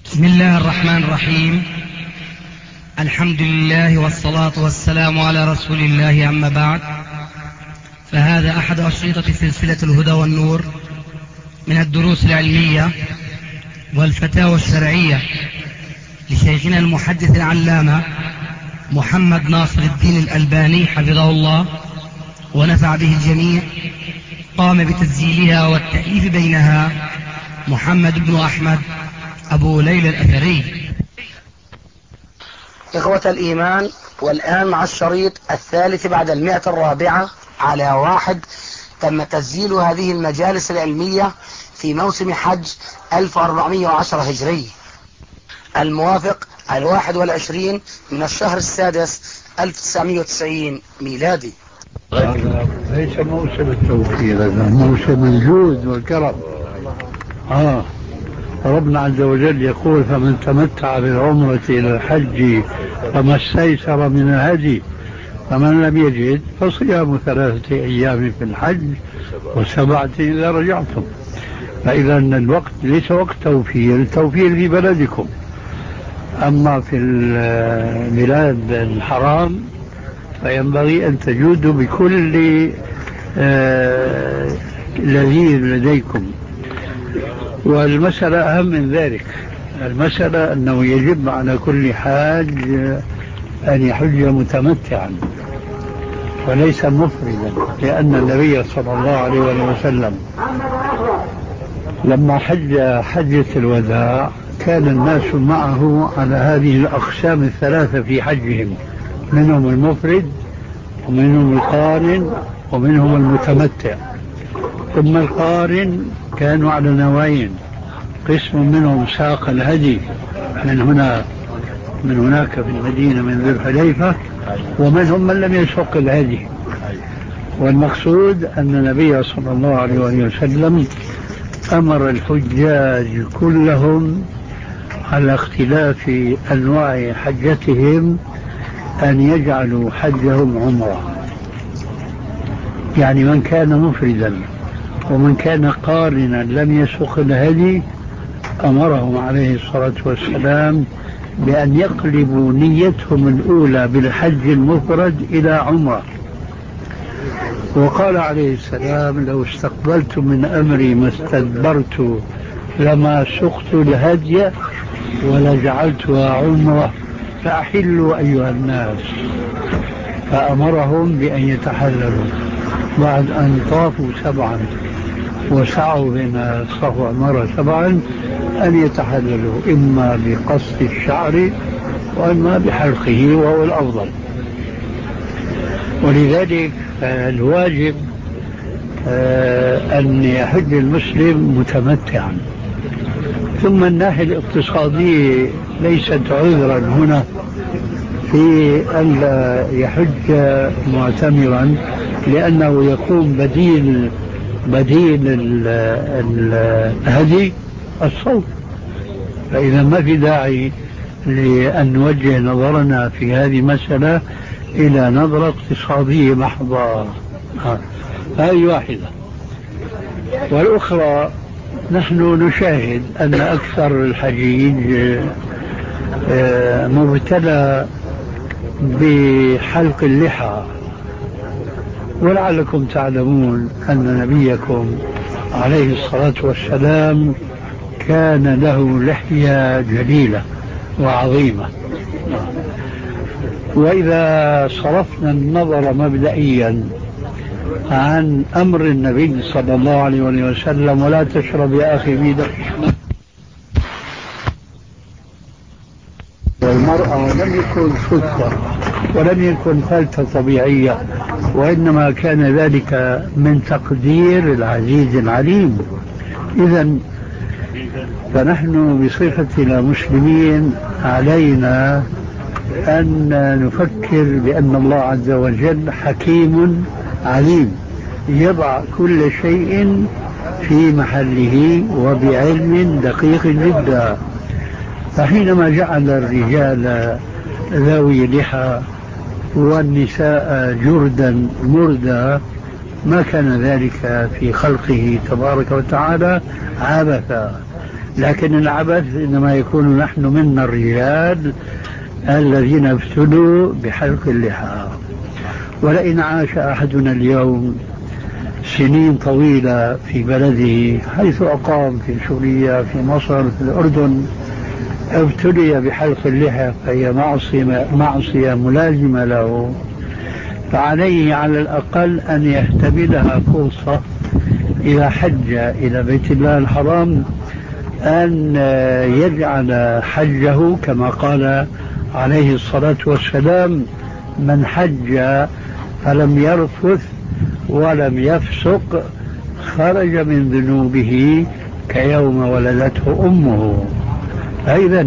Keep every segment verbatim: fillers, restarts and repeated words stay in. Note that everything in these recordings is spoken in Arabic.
بسم الله الرحمن الرحيم. الحمد لله والصلاة والسلام على رسول الله، أما بعد، فهذا أحد أشرطة سلسلة الهدى والنور من الدروس العلمية والفتاوى الشرعية لشيخنا المحدث العلامة محمد ناصر الدين الألباني حفظه الله ونفع به الجميع. قام بتسجيلها والتأليف بينها محمد بن أحمد أبو ليلى الأثري. إخوة الإيمان، والآن مع الشريط الثالث بعد المئة الرابعة على واحد. تم تسجيل هذه المجالس العلمية في موسم حج ألف وأربعمائة وعشرة هجري، الموافق الواحد والعشرين من الشهر السادس ألف وتسعمائة وتسعين ميلادي. هذا ليس موسم التوفير، هذا موسم الجود والكرم. آه ربنا عز وجل يقول: فمن تمتع بالعمرة إلى الحج فما استيسر من الهدي، فمن لم يجد فصيام ثلاثة أيام في الحج وسبعة إذا رجعتم. فإذا الوقت ليس وقت توفير، التوفير في بلدكم، أما في البلاد الحرام فينبغي أن تجودوا بكل آه لذيذ لديكم. والمسألة أهم من ذلك، المسألة أنه يجب على كل حاج أن يحج متمتعا وليس مفردا، لأن النبي صلى الله عليه وسلم لما حج حجة الوداع كان الناس معه على هذه الأقسام الثلاثة في حجهم، منهم المفرد ومنهم القارن ومنهم المتمتع. ثم القارن كانوا على نوعين: قسم منهم ساق الهدي من هنا من هناك في المدينة من ذي الحليفة، ومنهم من لم يسوق الهدي. والمقصود أن النبي صلى الله عليه وسلم أمر الحجاج كلهم على اختلاف أنواع حجتهم أن يجعلوا حجهم عمرة، يعني من كان مفردا ومن كان قارنا لم يسوق الهدي أمرهم عليه الصلاة والسلام بأن يقلبوا نيتهم الأولى بالحج المفرد إلى عمرة. وقال عليه السلام: لو استقبلت من أمري ما استدبرت لما سقت الهدي ولجعلتها عمرة فأحلوا أيها الناس. فأمرهم بأن يتحللوا بعد أن طافوا سبعا وسعوا بين الصفا والمروة سبعا، أن يتحللوا إما بقص الشعر وإما بحلقه، وهو الأفضل. ولذلك الواجب أن يحج المسلم متمتعا. ثم الناحية الاقتصادية ليست عذرا هنا في أن لا يحج معتمرا، لأنه يكون بديل بديل الهدي الصوت. فإذا ما في داعي لأن نوجه نظرنا في هذه المسألة إلى نظرة اقتصادية محضة. هذه واحدة. والأخرى، نحن نشاهد أن أكثر الحجيج مبتلى بحلق اللحى، ولعلكم تعلمون أن نبيكم عليه الصلاة والسلام كان له لحية جليلة وعظيمة. وإذا صرفنا النظر مبدئيا عن أمر النبي صلى الله عليه وسلم: ولا تشرب يا أخي بيدك، والمرأة لم يكن صدفة ولم يكن فلتة طبيعية، وإنما كان ذلك من تقدير العزيز العليم. إذن فنحن بصفتنا مسلمين علينا أن نفكر بأن الله عز وجل حكيم عليم، يضع كل شيء في محله وبعلم دقيق جدا. فحينما جعل الرجال ذوي لحى والنساء جردا مردا، ما كان ذلك في خلقه تبارك وتعالى عبثا، لكن العبث إنما يكون نحن منا الرجال الذين ابتلوا بحلق اللحى. ولئن عاش أحدنا اليوم سنين طويلة في بلده حيث أقام، في سوريا، في مصر، في الأردن، ابتلي بحلق اللحى فهي معصية, معصية ملازمة له، فعليه على الأقل أن يحتملها فرصة إذا حج إلى بيت الله الحرام أن يجعل حجه كما قال عليه الصلاة والسلام: من حج فلم يرفث ولم يفسق خرج من ذنوبه كيوم ولدته أمه. أيضا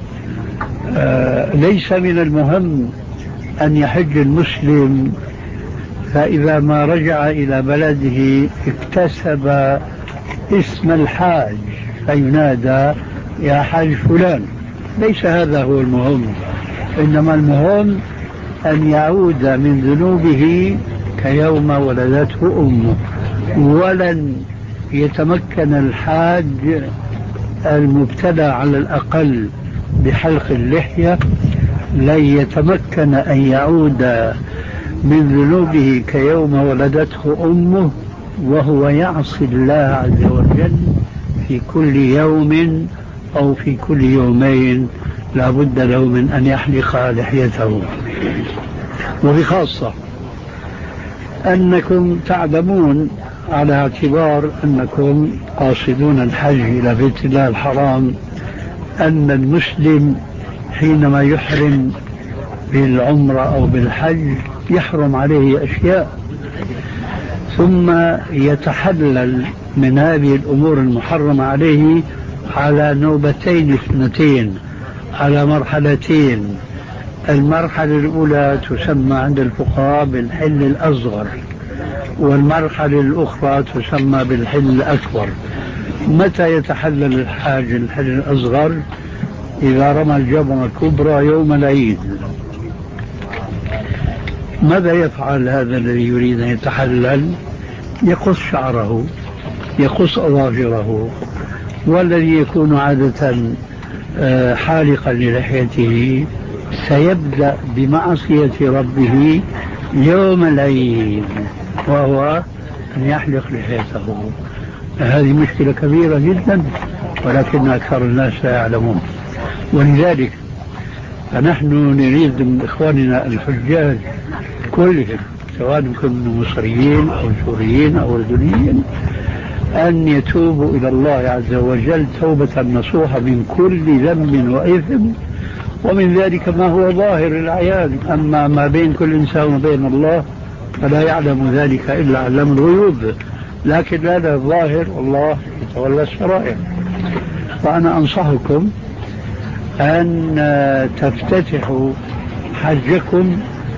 آه ليس من المهم أن يحج المسلم فإذا ما رجع إلى بلده اكتسب اسم الحاج فينادى يا حاج فلان. ليس هذا هو المهم، إنما المهم أن يعود من ذنوبه كيوم ولدته أمه. ولن يتمكن الحاج المبتلى على الأقل بحلق اللحية لن يتمكن أن يعود من ذنوبه كيوم ولدته أمه وهو يعصي الله عز وجل في كل يوم أو في كل يومين. لا بد له من أن يحلق لحيته. وبخاصة أنكم تعلمون على اعتبار أنكم قاصدون الحج إلى بيت الله الحرام أن المسلم حينما يحرم بالعمرة أو بالحج يحرم عليه أشياء ثم يتحلل من هذه الأمور المحرمة عليه على نوبتين اثنتين، على مرحلتين. المرحلة الأولى تسمى عند الفقهاء بالحل الأصغر، والمرحلة الأخرى تسمى بالحل الأكبر. متى يتحلل الحاج الحل الأصغر؟ إذا رمى الجمرة الكبرى يوم العيد. ماذا يفعل هذا الذي يريد أن يتحلل؟ يقص شعره، يقص أظافره، والذي يكون عادة حالقا للحيته سيبدأ بمعصية ربه يوم العيد وهو أن يحلق لحيته. هذه مشكلة كبيرة جدا ولكن أكثر الناس لا يعلمون. ولذلك فنحن نريد من إخواننا الحجاج كلهم سواء كانوا مصريين أو سوريين أو أردنيين أن يتوبوا إلى الله عز وجل توبة نصوحة من كل ذنب وإثم، ومن ذلك ما هو ظاهر العيان. أما ما بين كل إنسان وبين الله فلا يعلم ذلك إلا علام الغيوب، لكن هذا الظاهر والله يتولى السرائر. فأنا أنصحكم أن تفتتحوا حجكم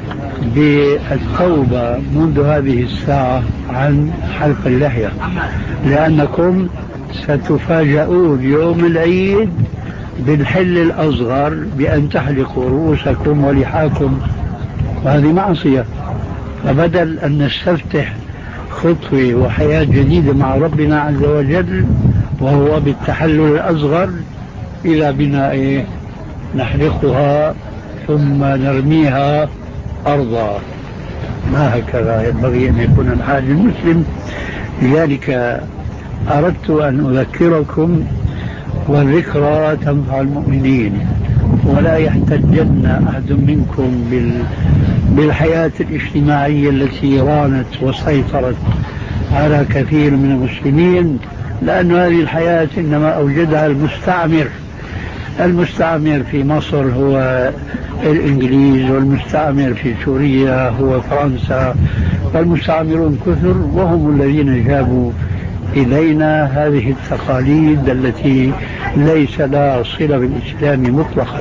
بالتوبة منذ هذه الساعة عن حلق اللحية، لأنكم ستفاجؤون يوم العيد بالحل الأصغر بأن تحلقوا رؤوسكم ولحاكم، وهذه معصية. فبدل أن نستفتح خطوة وحياة جديدة مع ربنا عز وجل وهو بالتحلل الأصغر، إذا بنا إيه نحرقها ثم نرميها أرضا. ما هكذا ينبغي أن يكون الحاج المسلم. لذلك أردت أن أذكركم، والذكرى تنفع المؤمنين، ولا يحتجن أحد منكم بالحياة الاجتماعية التي رانت وسيطرت على كثير من المسلمين، لأن هذه الحياة إنما أوجدها المستعمر. المستعمر في مصر هو الإنجليز، والمستعمر في سوريا هو فرنسا، والمستعمرون كثر وهم الذين جابوا إلينا هذه التقاليد التي ليس لها صلة بالإسلام مطلقا.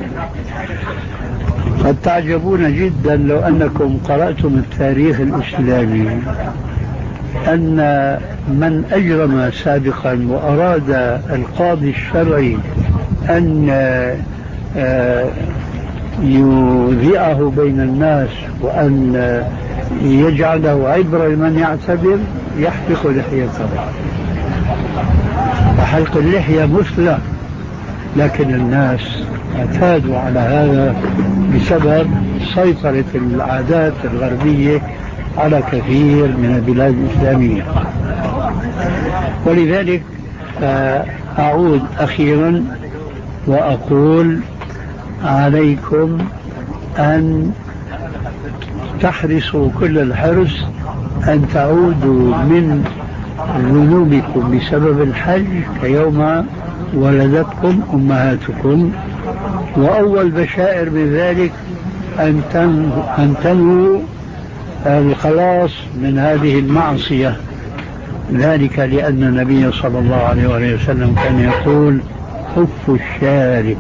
قد تعجبون جدا لو أنكم قرأتم التاريخ الإسلامي أن من أجرم سابقا وأراد القاضي الشرعي أن يذيعه بين الناس وأن يجعله عبرة لمن يعتبر يحلق لحيته. فحلق اللحية مثلى لكن الناس اعتادوا على هذا بسبب سيطرة العادات الغربية على كثير من البلاد الإسلامية. ولذلك أعود أخيرا وأقول عليكم أن تحرصوا كل الحرص أن تعودوا من ذنوبكم بسبب الحج كيوم ولدتكم أمهاتكم، وأول بشائر من ذلك أن تنووا الخلاص من هذه المعصية. ذلك لأن النبي صلى الله عليه وسلم كان يقول: كفوا الشارب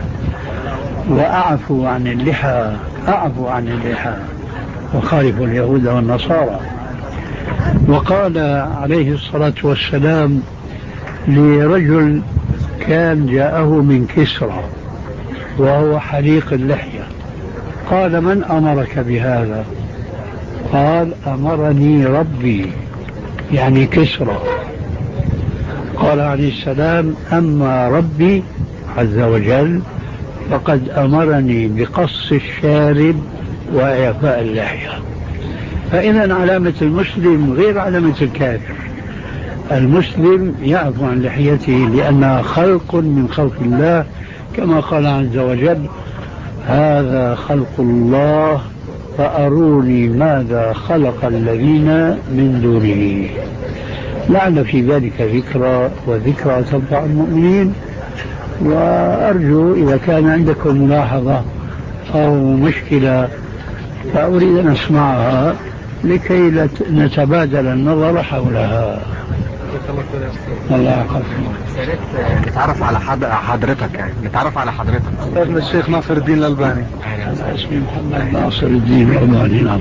وأعفوا عن اللحى، أعفوا عن اللحى وخالفوا اليهود والنصارى. وقال عليه الصلاة والسلام لرجل كان جاءه من كسرى وهو حليق اللحية، قال: من أمرك بهذا؟ قال: أمرني ربي، يعني كسرى. قال عليه السلام: أما ربي عز وجل فقد أمرني بقص الشارب وإعفاء اللحية. فإذا علامة المسلم غير علامة الكافر. المسلم يعفو عن لحيته لأنها خلق من خلق الله، كما قال عز وجل: هذا خلق الله فأروني ماذا خلق الذين من دونه. لعل في ذلك ذكرى، وذكرى تنفع المؤمنين. وأرجو إذا كان عندكم ملاحظة أو مشكلة فأريد أن أسمعها لكي نتبادل النظر حولها. الله يحفظك. نتعرف على حضرتك، يعني نتعرف على حضرتك. أستاذنا الشيخ ناصر الدين الألباني. اسمي محمد ناصر الدين الألباني. نعم.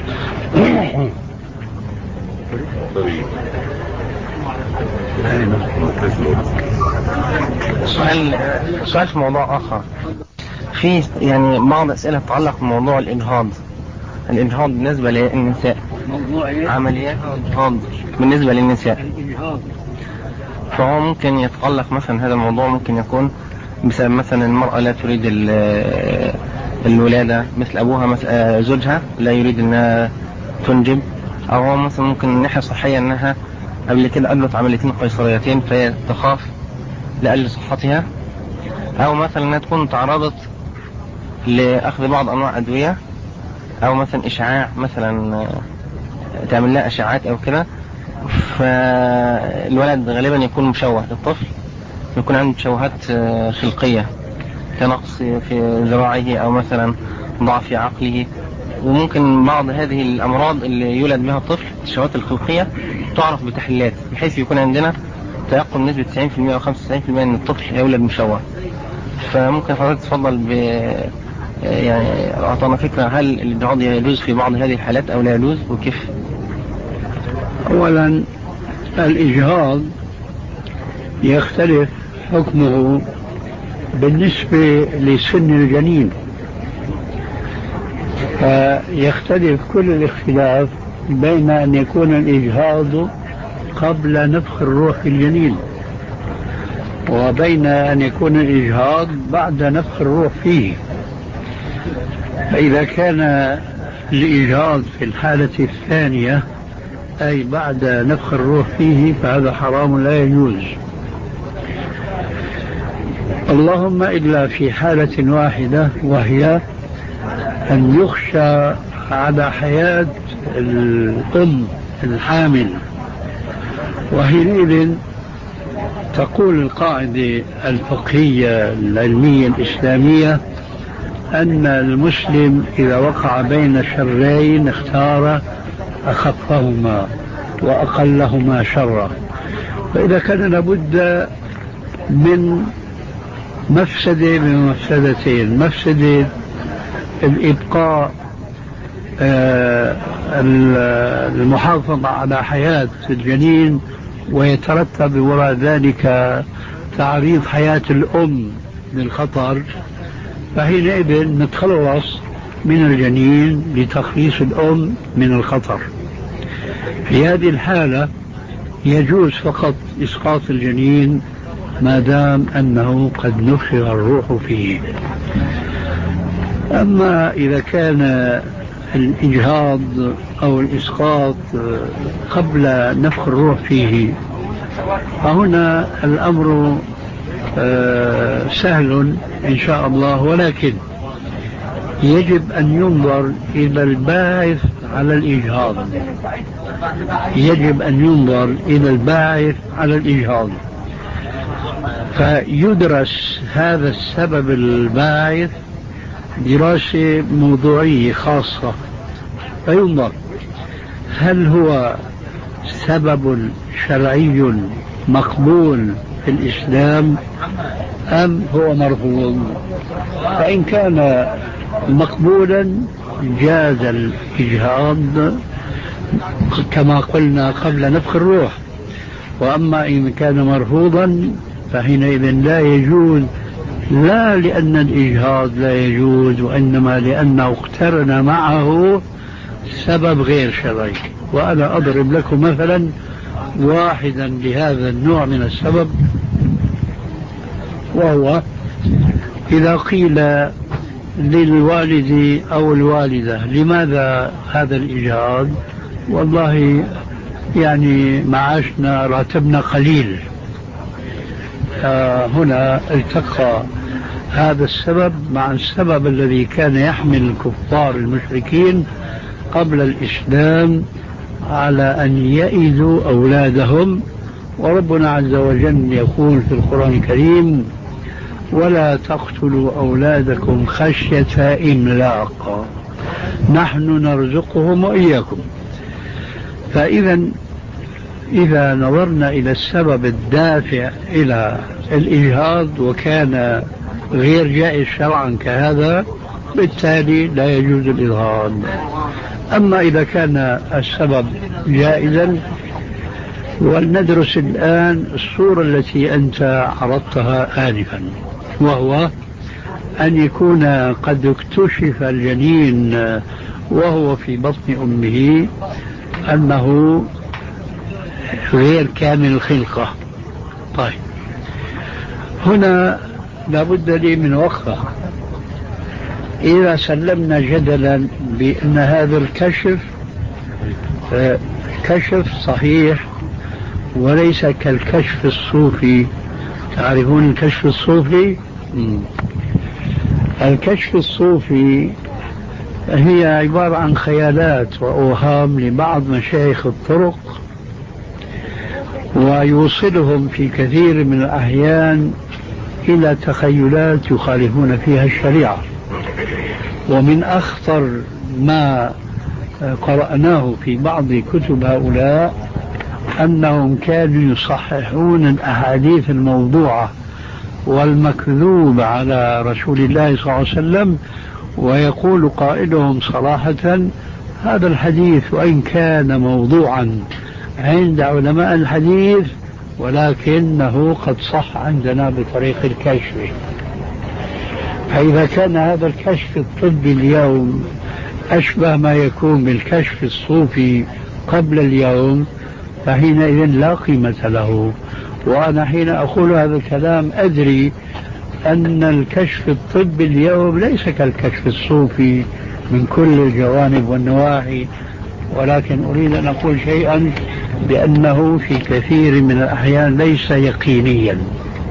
سؤال سؤال في موضوع آخر. في يعني بعض أسئلة تتعلق بموضوع الإنهاض. الإنهاض بالنسبة للنساء، عمليات الإنهاض بالنسبة للنساء، فهو ممكن يتعلق مثلا هذا الموضوع ممكن يكون بسبب مثلا المرأة لا تريد الولادة مثل أبوها، مثلا زوجها لا يريد أنها تنجب، أو هو مثلا ممكن من ناحية صحية أنها قبل كده قبلت عمليتين قيصريتين فهي تخاف لأجل صحتها، أو مثلا أنها تكون تعرضت لأخذ بعض أنواع أدوية، أو مثلا إشعاع، مثلا تعمل لها أشعاعات أو كده، فالولد غالبا يكون مشوه، الطفل يكون عنده تشوهات خلقية كنقص في ذراعه أو مثلا ضعف في عقله. وممكن بعض هذه الأمراض اللي يولد بها الطفل التشوهات الخلقية تعرف بتحليلات بحيث يكون عندنا تيقن نسبة تسعين بالمئة أو خمسة وتسعين بالمئة أن الطفل يولد مشوه. فممكن حضرتك تفضل ب يعني أعطانا فكرة، هل الإنهاض يجوز في بعض هذه الحالات أو لا يجوز وكيف؟ أولا الإجهاض يختلف حكمه بالنسبة لسن الجنين، فيختلف كل الاختلاف بين أن يكون الإجهاض قبل نفخ الروح في الجنين وبين أن يكون الإجهاض بعد نفخ الروح فيه. فإذا كان الإجهاض في الحالة الثانية أي بعد نفخ الروح فيه فهذا حرام لا يجوز، اللهم إلا في حالة واحدة وهي أن يخشى على حياة الأم الحامل، وحينئذ تقول القاعدة الفقهية العلمية الإسلامية أن المسلم إذا وقع بين شرين اختار أخفهما وأقلهما شرا. فإذا كان لابد من مفسدة من مفسدتين: مفسدة الإبقاء المحافظة على حياة الجنين ويترتب وراء ذلك تعريض حياة الأم للخطر، فحينئذ نتخلص من الجنين لتخليص الأم من الخطر. في هذه الحالة يجوز فقط إسقاط الجنين ما دام أنه قد نفخ الروح فيه. أما إذا كان الإجهاض أو الإسقاط قبل نفخ الروح فيه فهنا الأمر سهل إن شاء الله، ولكن يجب أن ينظر إلى الباعث على الإجهاض. يجب أن ينظر إلى الباعث على الإجهاض فيدرس هذا السبب الباعث دراسة موضوعية خاصة، فينظر هل هو سبب شرعي مقبول في الإسلام أم هو مرفوض. فإن كان مقبولا جاز الإجهاض كما قلنا قبل نفخ الروح، وأما إن كان مرفوضا فحينئذ لا يجوز، لا لأن الإجهاض لا يجوز وإنما لأنه اقترن معه سبب غير شرعي. وأنا أضرب لكم مثلا واحدا لهذا النوع من السبب، وهو إذا قيل للوالد أو الوالدة لماذا هذا الإجهاض؟ والله يعني معاشنا راتبنا قليل. هنا التقى هذا السبب مع السبب الذي كان يحمل الكفار المشركين قبل الإسلام على أن يئذوا أولادهم. وربنا عز وجل يقول في القرآن الكريم: ولا تقتلوا أولادكم خشية إملاق نحن نرزقهم وإياكم. فإذا إذا نظرنا إلى السبب الدافع إلى الإجهاض وكان غير جائز شرعا كهذا، بالتالي لا يجوز الإجهاض. أما إذا كان السبب جائزا، ولندرس الآن الصورة التي أنت عرضتها آنفا، وهو أن يكون قد اكتشف الجنين وهو في بطن أمه أنه غير كامل الخلقة. طيب، هنا لابد لي من وقفة. إذا سلمنا جدلا بأن هذا الكشف كشف صحيح وليس كالكشف الصوفي. تعرفون الكشف الصوفي؟ مم. الكشف الصوفي هي عبارة عن خيالات وأوهام لبعض مشايخ الطرق، ويوصلهم في كثير من الأحيان إلى تخيلات يخالفون فيها الشريعة. ومن أخطر ما قرأناه في بعض كتب هؤلاء أنهم كانوا يصححون الأحاديث الموضوعة والمكذوب على رسول الله صلى الله عليه وسلم، ويقول قائلهم صراحة: هذا الحديث وإن كان موضوعا عند علماء الحديث ولكنه قد صح عندنا بطريق الكشف. فإذا كان هذا الكشف الطبي اليوم أشبه ما يكون بالكشف الصوفي قبل اليوم، فحينئذ لا قيمة له. وأنا حين أقول هذا الكلام أدري أن الكشف الطبي اليوم ليس كالكشف الصوفي من كل الجوانب والنواحي، ولكن أريد أن أقول شيئا بأنه في كثير من الأحيان ليس يقينيا،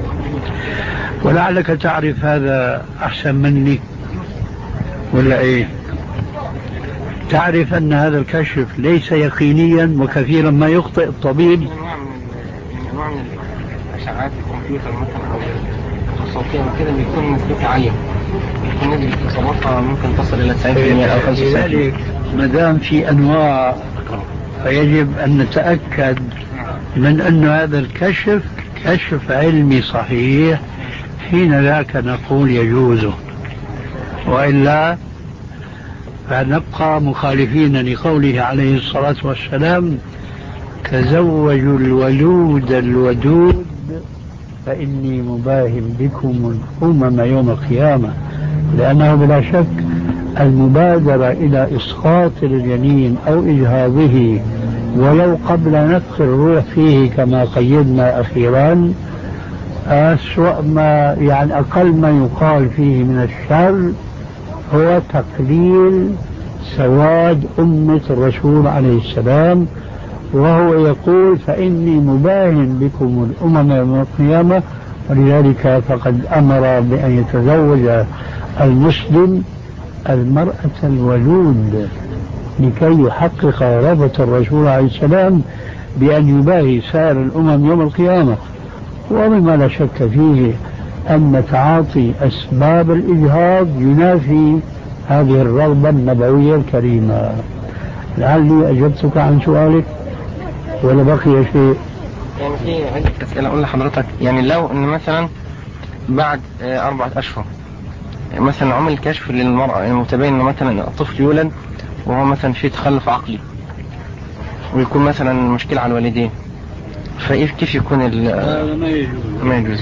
ولعلك تعرف هذا أحسن مني ولا إيه؟ تعرف أن هذا الكشف ليس يقينيا وكثيرا ما يخطئ الطبيب. نوع من الأشعاعات الكمبيوتر مثلا أو الصوتية وكذا بيكون نسبتها عالية، بيكون نسبة اتصالاتها ممكن تصل إلى تسعين بالمئة أو خمسة وتسعين بالمئة. لذلك ما دام في أنواع فيجب أن نتأكد من أن هذا الكشف كشف علمي صحيح، حين ذاك نقول يجوزه، وإلا فنبقى مخالفين لقوله عليه الصلاة والسلام: تزوجوا الولود الودود فإني مباهم بكم الأمم يوم القيامة. لأنه بلا شك المبادرة إلى إسقاط الجنين أو إجهاضه ولو قبل نفخ الروح فيه كما قيدنا أخيرا أسوأ ما يعني أقل ما يقال فيه من الشر هو تقليل سواد أمة الرسول عليه السلام، وهو يقول فإني مباين بكم الأمم يوم القيامة. ولذلك فقد أمر بأن يتزوج المسلم المرأة الولود لكي يحقق رغبة الرسول عليه السلام بأن يباهي سائر الأمم يوم القيامة. ومما لا شك فيه أن تعاطي أسباب الإجهاض ينافي هذه الرغبة النبوية الكريمة. لعلي أجبتك عن سؤالك ولا بقي شيء؟ يعني في عدة أسئلة أقول لحضرتك. يعني لو أن مثلا بعد أربعة أشهر مثلا عمل كشف للمرأة المتبين أنه مثلا الطفل يولد وهو مثلا فيه تخلف عقلي ويكون مثلا مشكلة على الوالدين، فكيف يكون ال هذا ما يجوز؟ ما يجوز،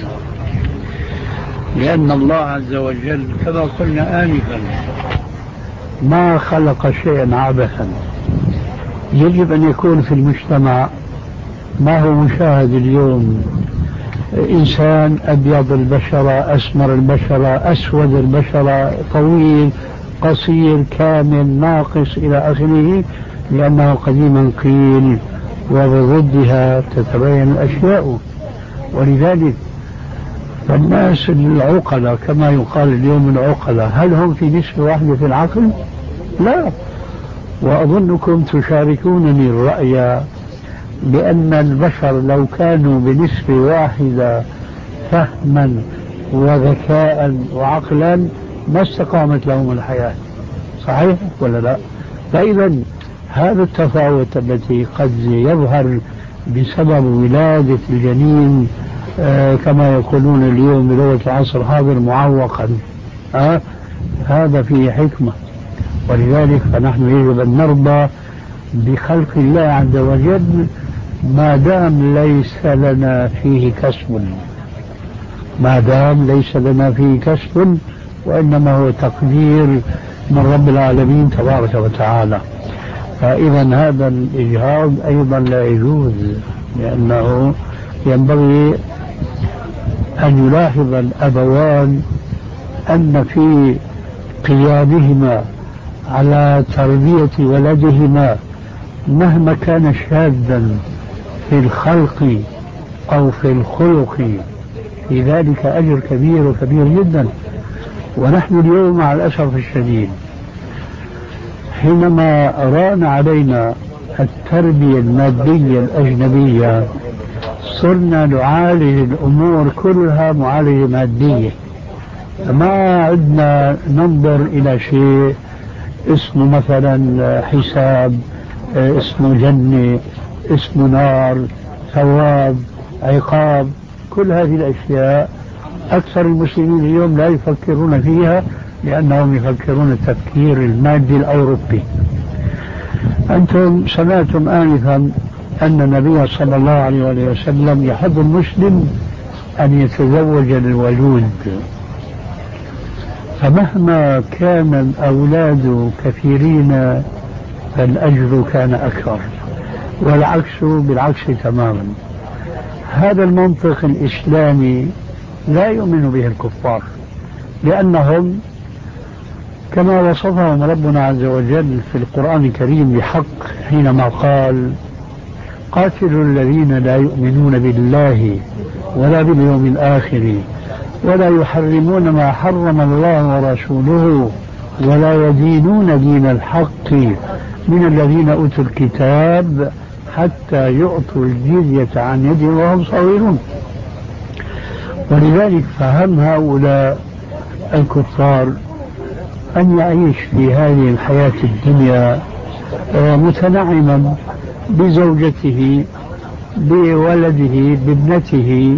لأن الله عز وجل كما قلنا آنفا ما خلق شيئا عبثا. يجب أن يكون في المجتمع ما هو مشاهد اليوم: إنسان أبيض البشرة، أسمر البشرة، أسود البشرة، طويل، قصير، كامل، ناقص، إلى آخره، لأنه قديما قيل وبضدها تتبين الأشياء. ولذلك فالناس العقلاء كما يقال اليوم العقلاء هل هم في نسبة واحدة في العقل؟ لا. وأظنكم تشاركونني الرأي بأن البشر لو كانوا بنسبة واحدة فهما وذكاء وعقلا ما استقامت لهم الحياة. صحيح ولا لا؟ فإذا هذا التفاوت التي قد يظهر بسبب ولادة الجنين آه كما يقولون اليوم بلغة العصر هذا معوقا، آه هذا فيه حكمة. ولذلك فنحن يجب أن نرضى بخلق الله عز وجل ما دام ليس لنا فيه كسب، ما دام ليس لنا فيه كسب، وإنما هو تقدير من رب العالمين تبارك وتعالى. فإذا هذا الإجهاض أيضا لا يجوز، لأنه ينبغي أن يلاحظ الأبوان أن في قيامهما على تربية ولدهما مهما كان شاذا في الخلق أو في الخلق في ذلك أجر كبير وكبير جدا. ونحن اليوم مع الأسف الشديد حينما ران علينا التربية المادية الأجنبية صرنا نعالج الأمور كلها معالجة مادية، ما عدنا ننظر إلى شيء اسمه مثلا حساب، اسمه جنة، اسمه نار، ثواب، عقاب. كل هذه الأشياء أكثر المسلمين اليوم لا يفكرون فيها لأنهم يفكرون التفكير المادي الأوروبي. أنتم سمعتم آنفا أن النبي صلى الله عليه وسلم يحب المسلم أن يتزوج الولود، فمهما كان الأولاد كثيرين فالأجر كان أكثر، والعكس بالعكس تماما. هذا المنطق الإسلامي لا يؤمن به الكفار، لأنهم كما وصفهم ربنا عز وجل في القرآن الكريم بحق حينما قال: قاتلوا الذين لا يؤمنون بالله ولا باليوم الآخر ولا يحرمون ما حرم الله ورسوله ولا يدينون دين الحق من الذين أوتوا الكتاب حتى يعطوا الجزية عن يد وهم صغيرون. ولذلك فهم هؤلاء الكفار أن يعيش في هذه الحياة الدنيا متنعما بزوجته بولده بابنته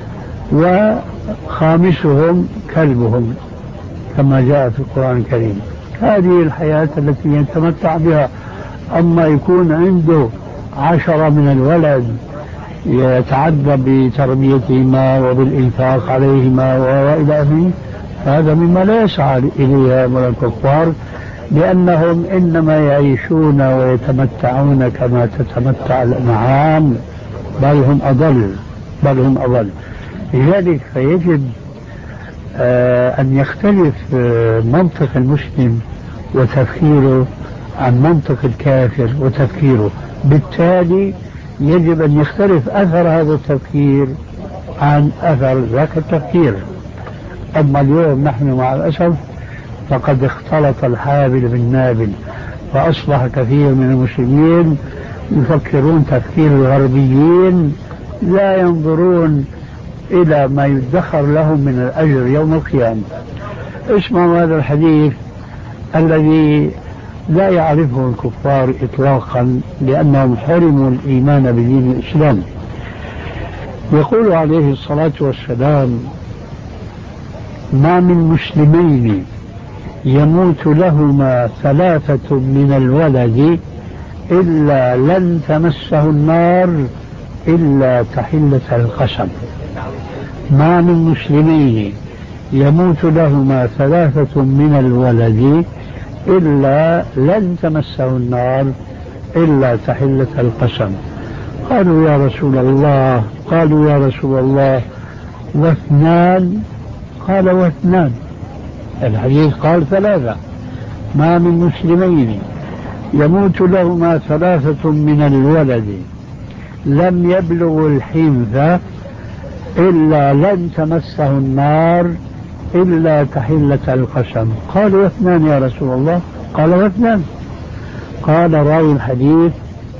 وخامسهم كلبهم كما جاء في القرآن الكريم. هذه الحياة التي يتمتع بها. أما يكون عنده عشرة من الولد يتعدى بتربيتهما وبالإنفاق عليهما وإلى آخره، هذا مما لا يسعى إليه من الكفار، لأنهم إنما يعيشون ويتمتعون كما تتمتع الأنعام، بل هم أضل بل هم أضل لذلك فيجب آه أن يختلف آه منطق المسلم وتفكيره عن منطق الكافر وتفكيره، بالتالي يجب أن يختلف أثر هذا التفكير عن أثر ذاك التفكير. أما اليوم نحن مع الأسف فقد اختلط الحابل بالنابل، فأصبح كثير من المسلمين يفكرون تفكير الغربيين، لا ينظرون إلى ما يدخر لهم من الأجر يوم القيامة. اسمعوا هذا الحديث الذي لا يعرفه الكفار إطلاقا لأنهم حرموا الإيمان بدين الإسلام. يقول عليه الصلاة والسلام: ما من مسلمين يموت لهما ثلاثة من الولد إلا لن تمسه النار إلا تحلة القسم. ما من مسلمين يموت لهما ثلاثة من الولد إلا لن تمسه النار إلا تحلة القسم. قالوا يا رسول الله قالوا يا رسول الله واثنان؟ قال واثنان. الحديث قال ثلاثة. ما من مسلمين يموت لهما ثلاثة من الولد لم يبلغوا الحنث إلا لن تمسه النار إلا تحلة القسم. قالوا واثنان يا رسول الله؟ قال واثنان. قال راوي الحديث: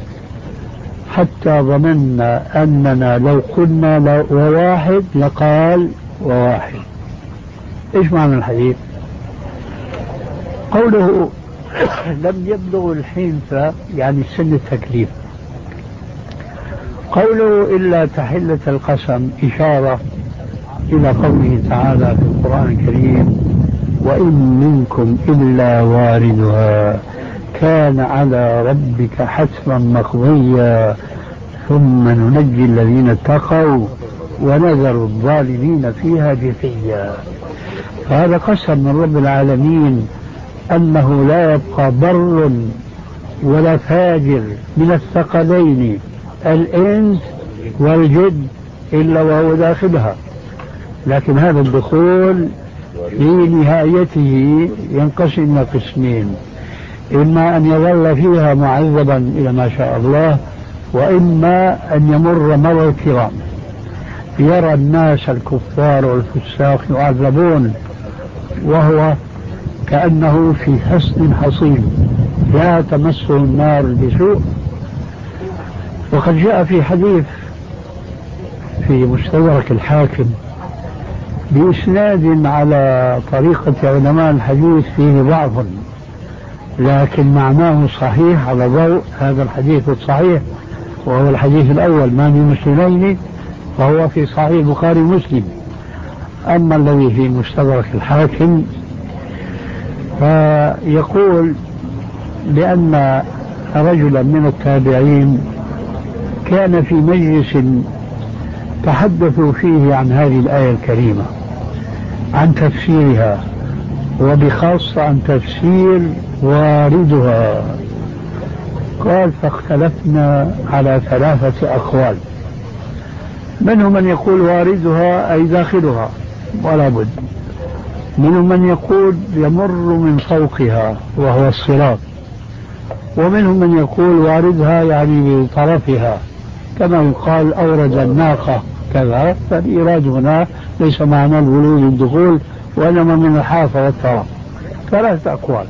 حتى ظننا أننا لو قلنا وواحد لقال وواحد. إيش معنى الحديث؟ قوله لم يبلغ الحنث يعني سن التكليف. قوله إلا تحلة القسم إشارة إلى قوله تعالى في القرآن الكريم: وإن منكم إلا واردها كان على ربك حتما مقضيا ثم ننجي الذين اتقوا ونذر الظالمين فيها جثيا. هذا قسم من رب العالمين أنه لا يبقى بر ولا فاجر من الثقلين الإنس والجد إلا وهو داخلها، لكن هذا الدخول في نهايته ينقسم إلى قسمين: إما أن يظل فيها معذبا إلى ما شاء الله، وإما أن يمر مر الكرام، يرى الناس الكفار والفساق يعذبون وهو كأنه في حصن حصين لا تمسه النار بسوء. وقد جاء في حديث في مستدرك الحاكم بإسناد على طريقة علماء الحديث فيه ضعف، لكن معناه صحيح على ضوء هذا الحديث الصحيح، وهو الحديث الأول: ما من مسلمين، فهو في صحيح البخاري ومسلم. أما الذي في مستدرك الحاكم فيقول بأن رجلا من التابعين كان في مجلس تحدثوا فيه عن هذه الآية الكريمة، عن تفسيرها، وبخاصة عن تفسير واردها. قال: فاختلفنا على ثلاثة أقوال، منهم من يقول واردها أي داخلها ولا بد، منهم من يقول يمر من فوقها وهو الصراط، ومنهم من يقول واردها يعني بطرفها كما يقال أورد الناقة كذا، فالإيراد هنا ليس معنى الولول الدخول وإنما من الحافة والطرف. ثلاثة أقوال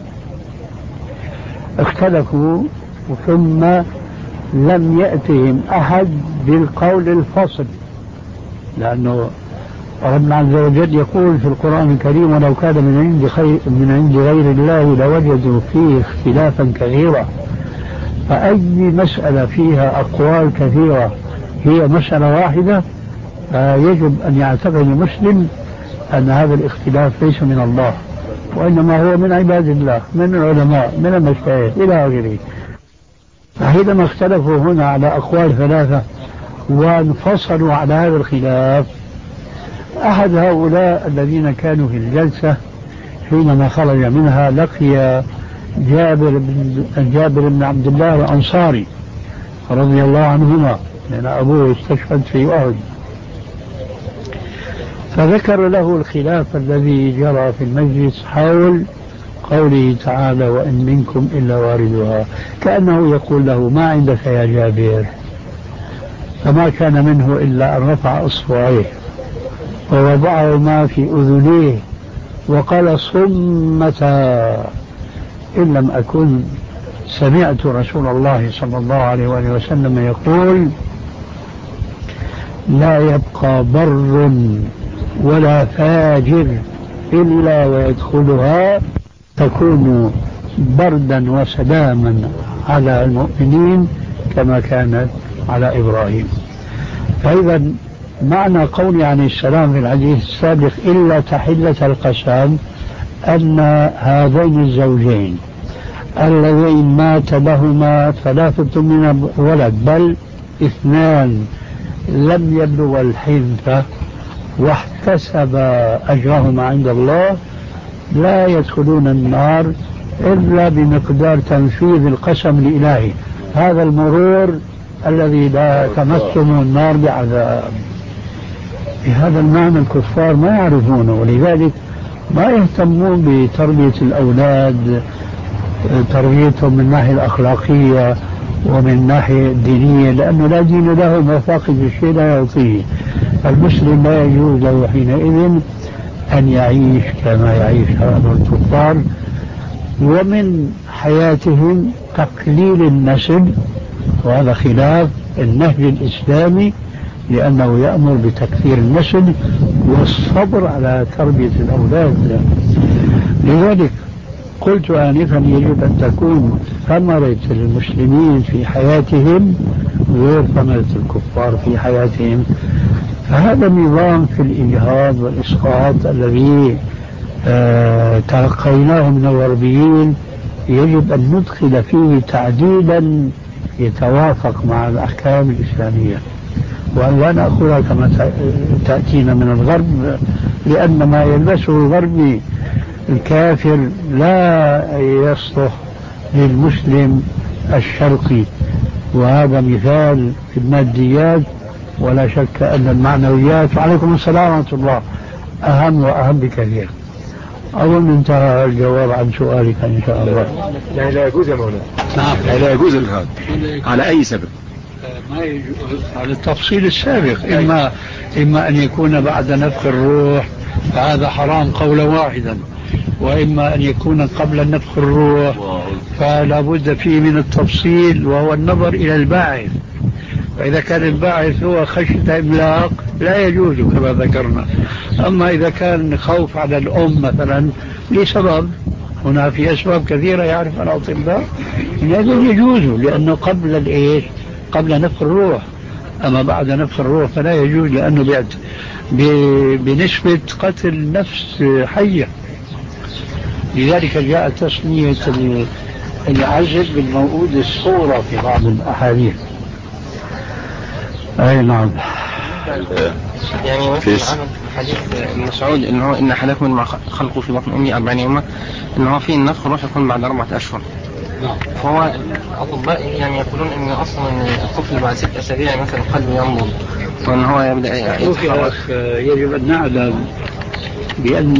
اختلفوا، ثم لم يأتهم أحد بالقول الفصل، لأنه ربنا عز وجل يقول في القرآن الكريم: ولو كان من عند خير من عند غير الله لوجدوا فيه اختلافا كثيرا. فأي مسألة فيها أقوال كثيرة هي مسألة واحدة، يجب أن يعتقد المسلم أن هذا الاختلاف ليس من الله، وإنما هو من عباد الله، من العلماء، من المشايخ إلى آخره. فحينما اختلفوا هنا على أقوال ثلاثة وانفصلوا على هذا الخلاف، أحد هؤلاء الذين كانوا في الجلسة حينما خرج منها لقي جابر بن, جابر بن عبد الله الأنصاري رضي الله عنهما، لأن أبوه استشهد في أحد. فذكر له الخلاف الذي جرى في المجلس حول قوله تعالى وإن منكم إلا واردها، كأنه يقول له ما عندك يا جابر؟ فما كان منه إلا أن رفع إصبعيه ووضعهما في أذنيه وقال صمتا إن لم أكن سمعت رسول الله صلى الله عليه وآله وسلم يقول لا يبقى بر ولا فاجر إلا ويدخلها تكون بردا وسلاما على المؤمنين كما كانت على إبراهيم. فإذا معنى قول عليه السلام في الحديث السابق إلا تحلة القسم أن هذين الزوجين اللذين مات لهما ثلاثة من الولد بل اثنان لم يبلغ الحنث واحتسب أجرهما عند الله لا يدخلون النار إلا بمقدار تنفيذ القسم الإلهي، هذا المرور الذي لا تمسهم النار بعذاب. بهذا المعنى الكفار ما يعرفونه، ولذلك ما يهتمون بتربية الأولاد، تربيتهم من الناحية الأخلاقية ومن الناحية الدينية، لأنه لا دين لهم وفاقد الشيء لا يعطيه. المسلم لا يجوز له حينئذ أن يعيش كما يعيش هؤلاء الكفار. ومن حياتهم تقليل النسل، وهذا خلاف النهج الإسلامي لأنه يأمر بتكثير النسل والصبر على تربية الأولاد. لذلك قلت آنفا يجب أن تكون ثمرة المسلمين في حياتهم غير ثمرة الكفار في حياتهم. فهذا النظام في الإجهاض والإسقاط الذي آه تلقيناه من الغربيين يجب أن ندخل فيه تعديلا يتوافق مع الأحكام الإسلامية، وأن لا نأخذها كما تأتينا من الغرب، لأن ما يلبسه الغربي الكافر لا يصلح للمسلم الشرقي. وهذا مثال في الماديات، ولا شك أن المعنويات وعليكم السلام ورحمة الله أهم وأهم بكثير. أظن انتهى الجواب عن سؤالك إن شاء الله. يعني لا يجوز يا مولانا؟ نعم يعني لا يجوز الجهاد على أي سبب؟ ما يجوز على التفصيل السابق، إما إما أن يكون بعد نفخ الروح فهذا حرام قولا واحدا، وإما أن يكون قبل نفخ الروح فلا بد فيه من التفصيل، وهو النظر إلى الباعث. فإذا كان الباعث هو خشية إملاق لا يجوز كما ذكرنا. أما إذا كان خوف على الأم مثلا لسبب، هنا في أسباب كثيرة يعرف الأطباء، هذا يجوز لأنه قبل الإيش؟ قبل نفخ الروح. أما بعد نفخ الروح فلا يجوز، لأنه بيعت بنسبة قتل نفس حية. لذلك جاء تسمية العزل بالموؤود الصورة في بعض الأحاديث. أي نعم. يعني مثل حديث ابن مسعود إن هو إن أحدكم مع خلقه في بطن أمي أربعين يوما، إن هو فيه النفخ الروح يكون بعد أربعة أشهر. فهو الأطباء يعني يقولون إن أصلا الطفل بعد ست أسابيع مثلا قلبه ينبض، وإن هو يبدأ يتحرك. يجب أن نعلم بأن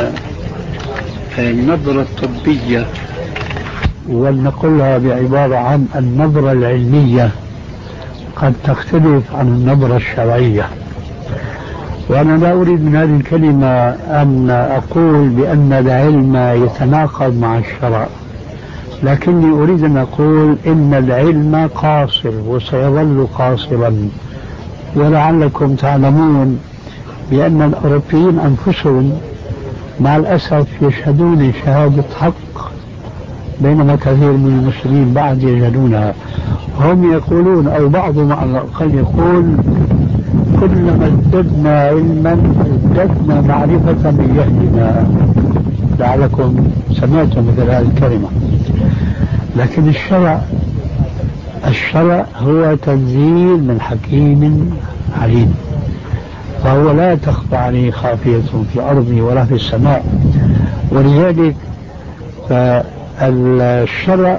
النظرة الطبية، ولنقلها بعبارة عن النظرة العلمية، قد تختلف عن النظرة الشرعية. وأنا لا أريد من هذه الكلمة أن أقول بأن العلم يتناقض مع الشرع، لكني أريد أن أقول إن العلم قاصر وسيظل قاصرا. ولعلكم تعلمون بأن الأوروبيين أنفسهم مع الأسف يشهدون شهادة حق، بينما كثير من المسلمين بعد يجهلونها. هم يقولون أو بعضهم على الأقل يقول كلما ازددنا علما ازددنا معرفة بجهلنا. لعلكم سمعتم مثل هذه الكلمة. لكن الشرع الشرع هو تنزيل من حكيم عليم، فهو لا تخفى عليه خافية في أرضه ولا في السماء. ولذلك فالشرع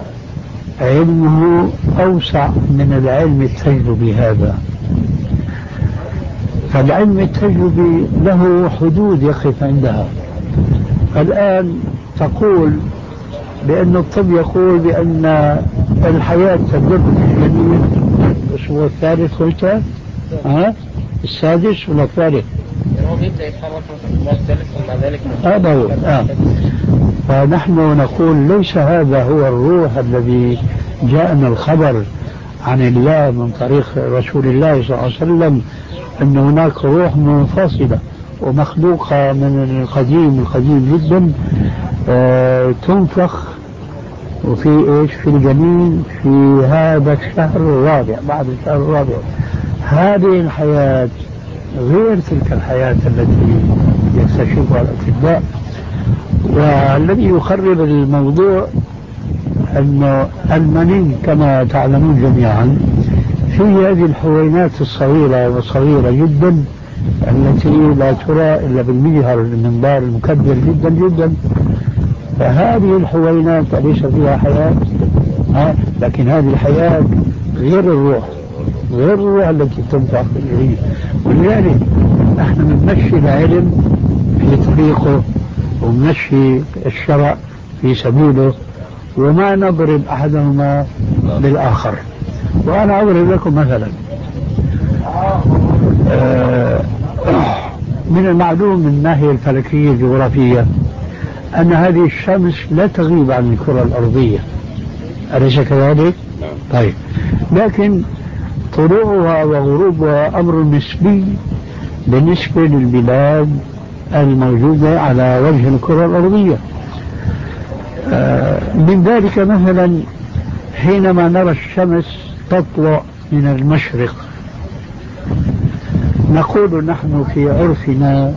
علمه أوسع من العلم التجربي هذا. فالعلم التجربي له حدود يقف عندها. الآن تقول بأن الطب يقول بأن الحياة تدب في الجنين الأسبوع الثالث قلت ها السادس ولا الثالث؟ هو بيبدأ يتحرك في الأسبوع الثالث ومع ذلك هذا هو آه. فنحن نقول ليس هذا هو الروح الذي جاءنا الخبر عن الله من طريق رسول الله صلى الله عليه وسلم أن هناك روح منفصلة ومخلوقة من القديم القديم جدا آه تنفخ وفي إيش في الجنين في هذا الشهر الرابع بعد الشهر الرابع. هذه الحياة غير تلك الحياة التي يكتشفها الأطباء. والذي يخرب الموضوع أن المني كما تعلمون جميعا في هذه الحوينات الصغيرة وصغيرة جدا التي لا ترى إلا بالمجهر المنظار المكبر جدا جدا. فهذه الحوينات ليس فيها حياة ها؟ لكن هذه الحياة غير الروح غير الروح التي تنفع في الجريد. ولذلك نحن بنمشي العلم في طريقه ونمشي الشرع في سبيله وما نضرب أحدهما بالآخر. وأنا أضرب لكم مثلا من المعلوم من الناحية الفلكية الجغرافية أن هذه الشمس لا تغيب عن الكرة الأرضية، أليس كذلك؟ طيب، لكن طلوعها وغروبها أمر نسبي بالنسبة للبلاد الموجودة على وجه الكرة الأرضية. من ذلك مثلا حينما نرى الشمس تطلع من المشرق نقول نحن في عرفنا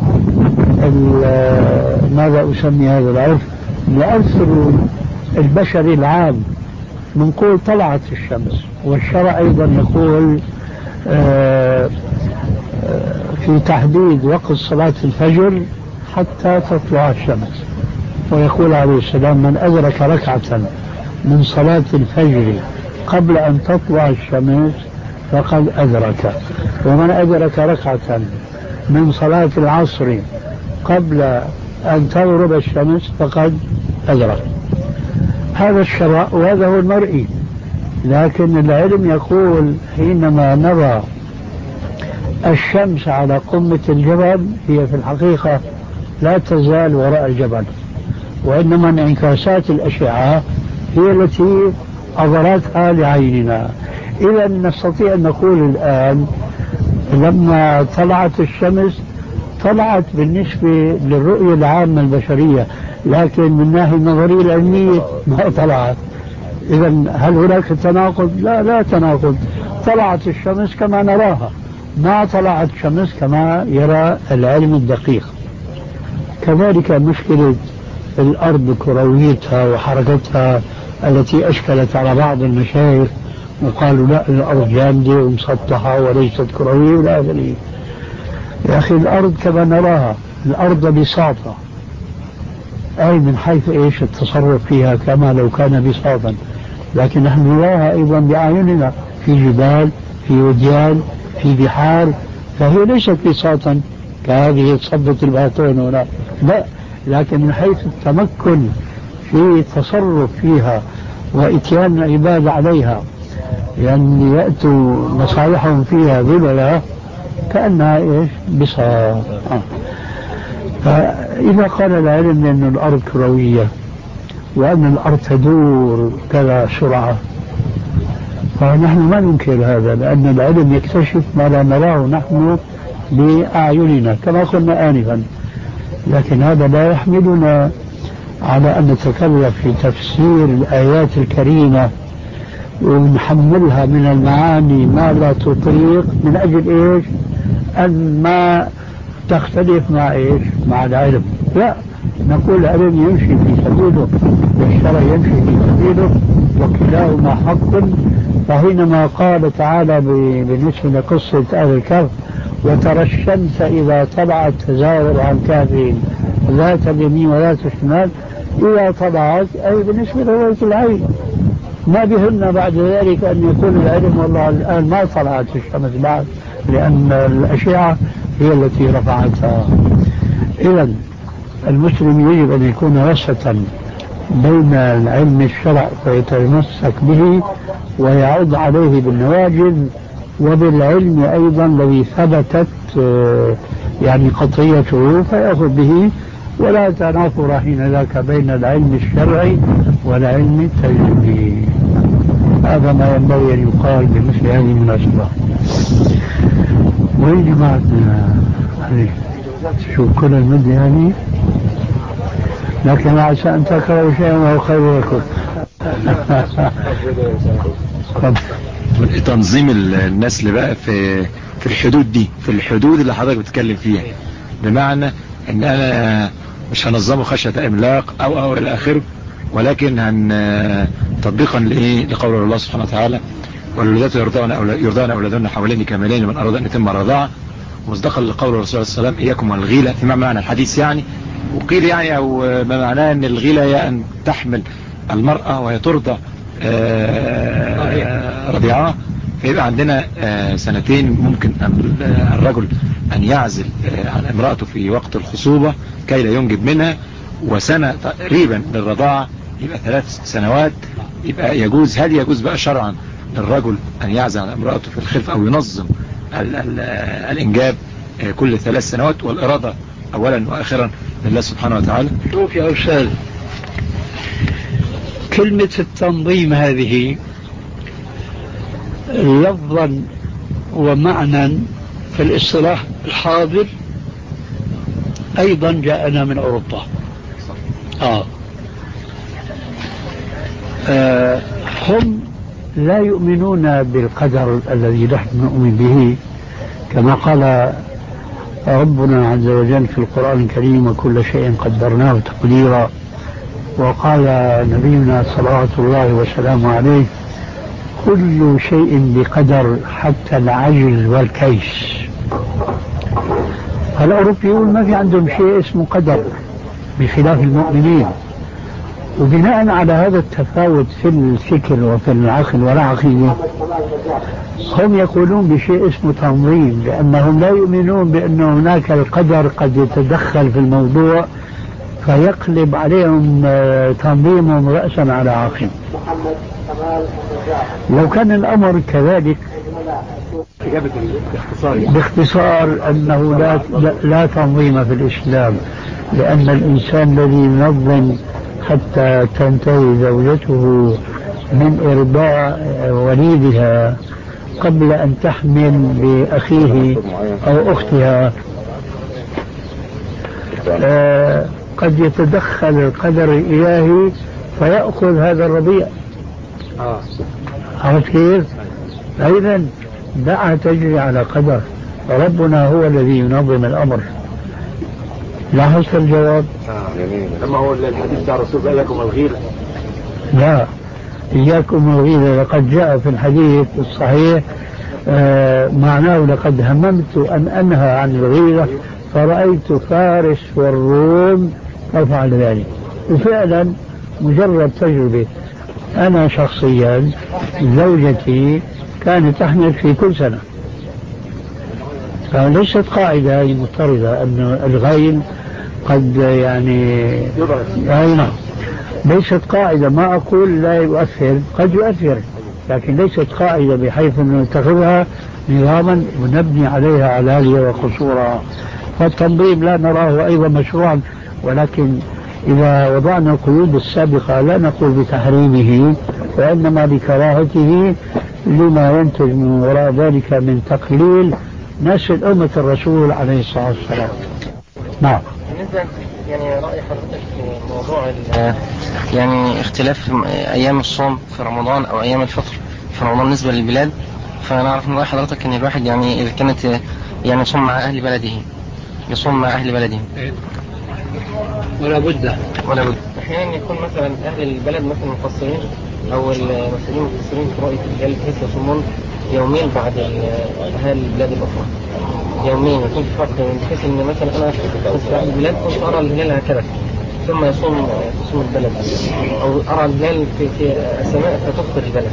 ماذا أسمي هذا العرف؟ العرف البشري العام نقول طلعت الشمس، والشرع أيضا يقول في تحديد وقت صلاة الفجر حتى تطلع الشمس، ويقول عليه السلام من أدرك ركعة من صلاة الفجر قبل أن تطلع الشمس فقد أدرك، ومن أدرك ركعة من صلاة العصر قبل أن تغرب الشمس فقد أدرك. هذا الشرع وهذا هو المرئي. لكن العلم يقول حينما نرى الشمس على قمة الجبل هي في الحقيقة لا تزال وراء الجبل، وإنما انعكاسات الأشعة هي التي أظهرتها لعيننا. إذا نستطيع أن نقول الآن لما طلعت الشمس طلعت بالنسبة للرؤية العامة البشرية، لكن من الناحية النظرية العلمية ما طلعت. إذا هل هناك تناقض؟ لا لا تناقض. طلعت الشمس كما نراها، ما طلعت الشمس كما يرى العلم الدقيق. كذلك مشكلة الأرض كرويتها وحركتها التي أشكلت على بعض المشايخ وقالوا لا الأرض جامدة ومسطحة وليست كروية ولا آخره. يا أخي الأرض كما نراها الأرض بساطة، أي من حيث إيش التصرف فيها كما لو كان بساطا، لكن نحن نراها أيضا بأعيننا في جبال في وديان في بحار، فهي ليست بساطا كهذه صبة الباطون ولا لا، لكن من حيث التمكن في التصرف فيها وإتيان العباد عليها يعني يأتوا مصالحهم فيها ذللا كأنها إيش بساط. فإذا قال العلم أن الأرض كروية وأن الأرض تدور كذا سرعة فنحن ما ننكر هذا، لأن العلم يكتشف ما لا نراه نحن بأعيننا كما قلنا آنفا. لكن هذا لا يحملنا على أن نتكلم في تفسير الآيات الكريمة ونحملها من المعاني ما لا تطيق من أجل إيش أن ما تختلف مع إيش مع العلم. لا، نقول العلم يمشي في سبيله والشرع يمشي في سبيله وكلاهما حق. فحينما قال تعالى بالنسبة لقصة أهل الكهف وترى الشمس إذا طلعت تزاور عن كهفهم ذات اليمين وذات الشمال، إذا طلعت أي بالنسبة لرؤية العين، ما بهن بعد ذلك أن يكون العلم والله الآن ما طلعت الشمس بعد، لأن الأشعة هي التي رفعتها. إذا المسلم يجب أن يكون وسطا بين العلم الشرع فيتمسك به ويعض عليه بالنواجذ، وبالعلم أيضا الذي ثبتت يعني قطعيته فيأخذ به، ولا تنافر حين ذاك بين العلم الشرعي والعلم التجريبي. هذا ما ينبغي أن يقال بمثل هذه المناسبة. وين جماعتنا عليه شو كل المدة يعني، لكن عسى أن تكرهوا شيئا وهو خير لكم. تنظيم النسل بقى في في الحدود دي، في الحدود اللي حضرتك بتتكلم فيها، بمعنى ان انا مش هنظمه خشية املاق او او الى اخره، ولكن هن تطبيقا لايه لقول الله سبحانه وتعالى والولادات يرضعن يرضعن اولادهن حوالين كاملين من اراد ان يتم الرضاعه، مصدقا لقول الرسول صلى الله عليه وسلم اياكم والغيله، فيما معنى الحديث يعني. وقيل يعني او ما معناه ان الغيله هي ان تحمل المرأة وهي ترضع رضيعة، فيبقى عندنا سنتين ممكن الرجل أن يعزل عن امرأته في وقت الخصوبة كي لا ينجب منها، وسنة تقريبا للرضاعة، يبقى ثلاث سنوات. يبقى يجوز، هل يجوز بقى شرعا للرجل أن يعزل عن امرأته في الخلف أو ينظم ال ال الإنجاب كل ثلاث سنوات، والإرادة أولا وآخرا لله سبحانه وتعالى؟ شوف يا أستاذ، كلمة التنظيم هذه لفظا ومعنى في الاصطلاح الحاضر أيضا جاءنا من أوروبا. آه. آه هم لا يؤمنون بالقدر الذي نحن نؤمن به، كما قال ربنا عز وجل في القرآن الكريم وكل شيء قدرناه تقديرا، وقال نبينا صلوات الله وسلامه عليه كل شيء بقدر حتى العجز والكيس. الأوروبيون ما في عندهم شيء اسمه قدر بخلاف المؤمنين، وبناء على هذا التفاوت في الفكر وفي العقل والعقيدة هم يقولون بشيء اسمه تنظيم، لأنهم لا يؤمنون بأن هناك القدر قد يتدخل في الموضوع فيقلب عليهم تنظيمهم رأسا على عقب. لو كان الأمر كذلك باختصار أنه لا, لا تنظيم في الإسلام، لأن الإنسان الذي ينظم حتى تنتهي زوجته من إرضاع وليدها قبل أن تحمل بأخيه أو أختها، آه قد يتدخل القدر الإلهي فيأخذ هذا الرضيع. عرفت كيف؟ أيضا دعها تجري على قدر، ربنا هو الذي ينظم الأمر. لاحظت الجواب؟ أما هو الحديث بتاع الرسول إياكم الغيلة، لا، إياكم الغيلة لقد جاء في الحديث الصحيح آه معناه لقد هممت أن أنهى عن الغيلة فرأيت فارس والروم أفعل ذلك. وفعلا مجرد تجربة، أنا شخصيا زوجتي كانت تحمل في كل سنة، فليست قاعدة مضطردة أن الغيل قد يعني أين ليست قاعدة. ما أقول لا يؤثر، قد يؤثر، لكن ليست قاعدة بحيث أن نتخذها نظاما ونبني عليها علالية وقصورها. فالتنظيم لا نراه أيضا مشروعا، ولكن إذا وضعنا القيود السابقة لا نقول بتحريمه، وإنما بكراهته لما ينتج من وراء ذلك من تقليل نسل أمة الرسول عليه الصلاة والسلام. نعم. بالنسبة يعني رأي حضرتك في موضوع يعني اختلاف أيام الصوم في رمضان أو أيام الفطر في رمضان بالنسبة للبلاد، فنعرف من رأي حضرتك أن الواحد يعني إذا كانت يعني يصوم مع أهل بلده يصوم مع أهل بلده ولا بد ولا بد أحيانا يكون مثلا أهل البلد مثلا مقصرين أو المسؤولين مقصرين في رؤية الهلال بحيث يصومون يومين بعد أهل البلاد الأخرى، يومين يكون في فرق بحيث إن مثلا أنا في أهل البلاد كنت أرى الهلال هكذا ثم يصوم تصوم البلد، أو أرى الهلال في, في السماء فتفطر البلد.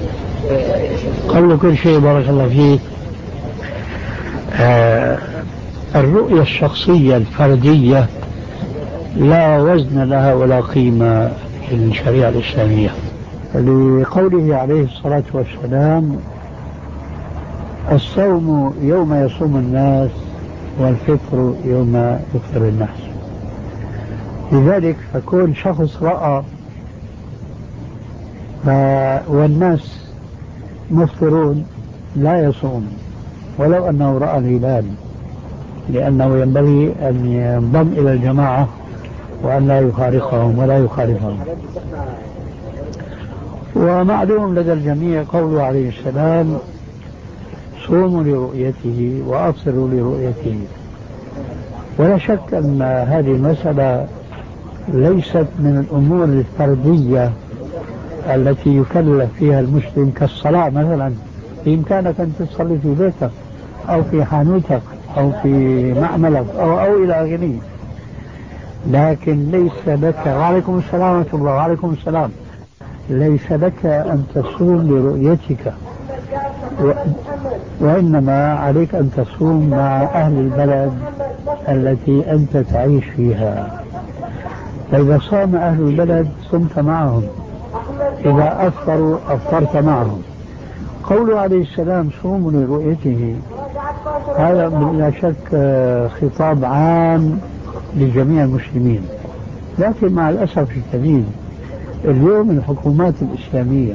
قبل كل شيء بارك الله فيك، آه الرؤية الشخصية الفردية لا وزن لها ولا قيمة في الشريعة الإسلامية، لقوله عليه الصلاة والسلام: الصوم يوم يصوم الناس والفطر يوم يفطر الناس. لذلك فكون شخص رأى والناس مفطرون لا يصوم ولو أنه رأى الهلال، لأنه ينبغي أن ينضم إلى الجماعة وأن لا يفارقهم ولا يخالفهم. ومعلوم لدى الجميع قوله عليه السلام: صوموا لرؤيته وأفطروا لرؤيته. ولا شك أن هذه المسألة ليست من الأمور الفردية التي يكلف فيها المسلم كالصلاة مثلا، بإمكانك أن تصلي في بيتك أو في حانوتك أو في معملك أو, أو إلى آخره، لكن ليس لك. وعليكم السلام ورحمة الله. وعليكم السلام. ليس لك أن تصوم لرؤيتك، و... وإنما عليك أن تصوم مع أهل البلد التي أنت تعيش فيها. فإذا صام أهل البلد صمت معهم، إذا أفطروا أفطرت معهم. قوله عليه السلام: صوموا لرؤيته، هذا بلا شك خطاب عام لجميع المسلمين. لكن مع الأسف الشديد اليوم الحكومات الإسلامية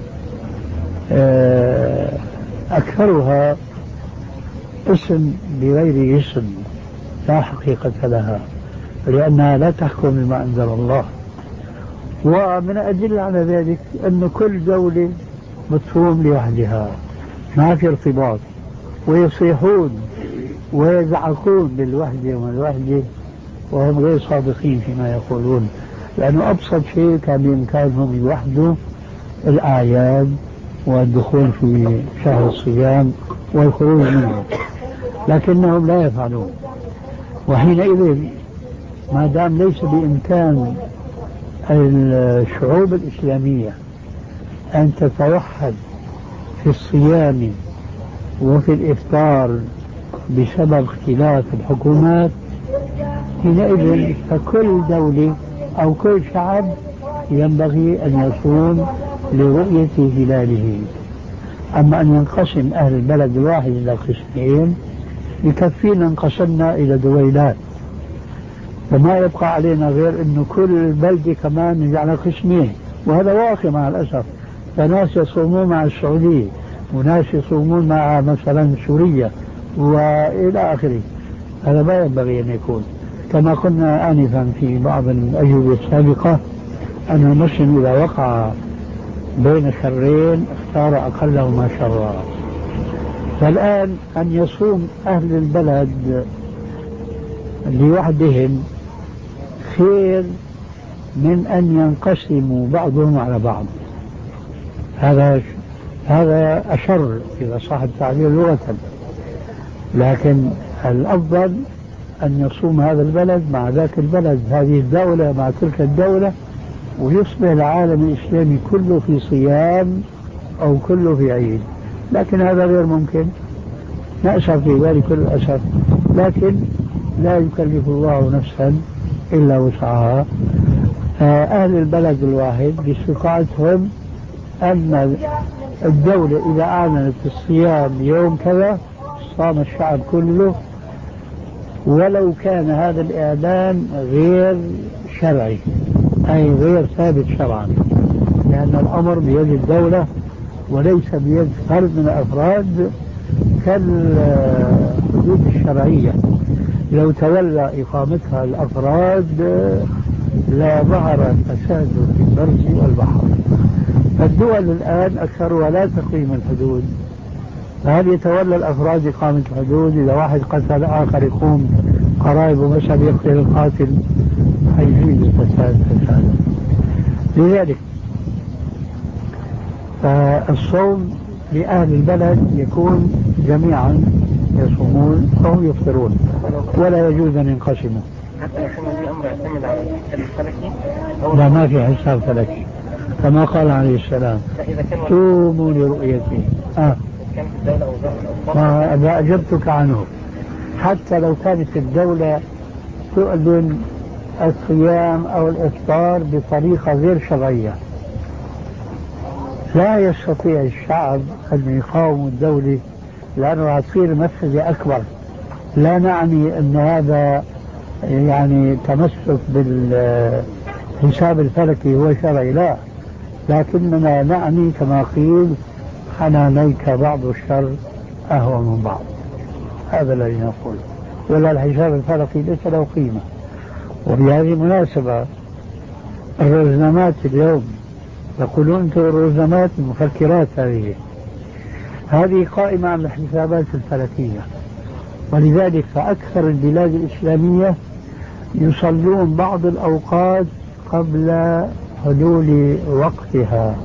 أكثرها اسم بغير اسم، لا حقيقة لها، لأنها لا تحكم بما أنزل الله. ومن أدلة على ذلك أن كل دولة بتصوم لوحدها، ما في ارتباط، ويصيحون ويزعقون بالوحدة والوحدة وهم غير صادقين فيما يقولون، لأنه أبسط شيء كان بإمكانهم يوحدوا الأعياد والدخول في شهر الصيام والخروج منه، لكنهم لا يفعلون. وحينئذ ما دام ليس بإمكان الشعوب الإسلامية أن تتوحد في الصيام وفي الإفطار بسبب اختلاف الحكومات، حينئذ فكل دولة أو كل شعب ينبغي أن يصوم لرؤية هلاله. أما أن ينقسم أهل البلد الواحد إلى قسمين يكفينا انقسمنا إلى دويلات، فما يبقى علينا غير أنه كل بلدة كمان نجعلها قسمين، وهذا واقع مع الأسف. فناس يصومون مع السعودية وناس يصومون مع مثلا سوريا وإلى آخره. هذا ما ينبغي أن يكون. كما قلنا آنفا في بعض الأجوبة السابقة أن المسلم إذا وقع بين شرين اختار أقلهما شرا. فالآن أن يصوم أهل البلد لوحدهم خير من أن ينقسموا بعضهم على بعض. هذا هذا أشر إذا صح التعبير لغة، لكن الأفضل أن يصوم هذا البلد مع ذاك البلد، هذه الدولة مع تلك الدولة، ويصبح العالم الإسلامي كله في صيام أو كله في عيد. لكن هذا غير ممكن، نأسف في ذلك كل الأسف، لكن لا يكلف الله نفسا إلا وسعها. أهل البلد الواحد باستطاعتهم أن الدولة إذا أعلنت الصيام يوم كذا صام الشعب كله، ولو كان هذا الإعلان غير شرعي أي غير ثابت شرعا، لأن الأمر بيد الدولة وليس بيد فرد من الأفراد كالحدود الشرعية. لو تولى إقامتها الأفراد لا ظهر فساد في البر والبحر. فالدول الآن أكثرها لا تقيم الحدود، فهل يتولى الأفراد إقامة الحدود؟ إذا واحد قتل آخر يقوم قرائبه مثلا يقتل القاتل، حيزيد الفساد فسادا. لذلك فالصوم لأهل البلد يكون جميعا يصومون أو يفطرون، ولا يجوز أن ينقسموا. لا، ما في حساب فلكي، كما قال عليه السلام: صوموا لرؤيته. آه. ما أجبتك عنه. حتى لو كانت الدولة تؤذن الصيام أو الإفطار بطريقة غير شرعية، لا يستطيع الشعب أن يقاوم الدولة، لأنه تصير مفسدة أكبر. لا نعني أن هذا يعني تمسك بالحساب الفلكي هو شرعي، لا، لكننا نعني كما قيل حنانيك بعض الشر أهون من بعض، هذا الذي نقول. ولا الحساب الفلكي ليس له قيمة. وبهذه المناسبة الرزنامات اليوم يقولون أنتم الرزنامات المفكرات هذه هذه قائمة على الحسابات الفلكية، ولذلك فأكثر البلاد الإسلامية يصلون بعض الأوقات قبل حلول وقتها.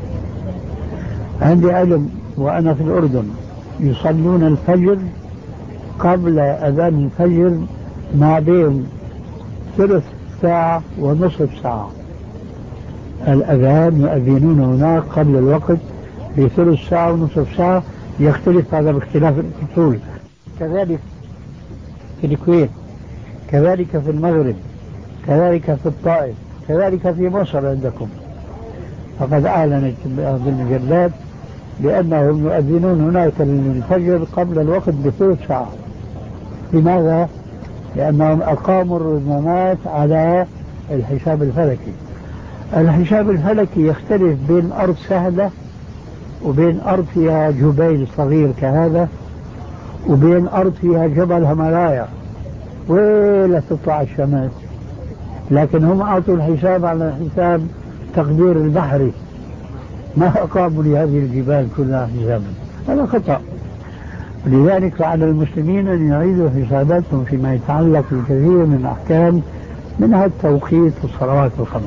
عندي علم وأنا في الأردن يصلون الفجر قبل أذان الفجر ما بين ثلث ساعة ونصف ساعة. الأذان يؤذنون هناك قبل الوقت بثلث ساعة ونصف ساعة، يختلف هذا باختلاف الفصول. كذلك في الكويت، كذلك في المغرب، كذلك في الطائف، كذلك في مصر عندكم. فقد أعلنت بعض المجلات بأنهم يؤذنون هناك الفجر قبل الوقت بثلث ساعة. لماذا؟ لأنهم أقاموا الرزنامات على الحساب الفلكي. الحساب الفلكي يختلف بين أرض سهلة وبين أرض فيها جبيل صغير كهذا، وبين أرض فيها جبل همالايا ولا تطلع الشمس. لكن هم أعطوا الحساب على حساب تقدير البحري، ما أقاموا لهذه الجبال كلها حسابا. هذا خطأ. لذلك على المسلمين أن يعيدوا حساباتهم فيما يتعلق بالكثير من الأحكام، منها التوقيت والصلوات الخمس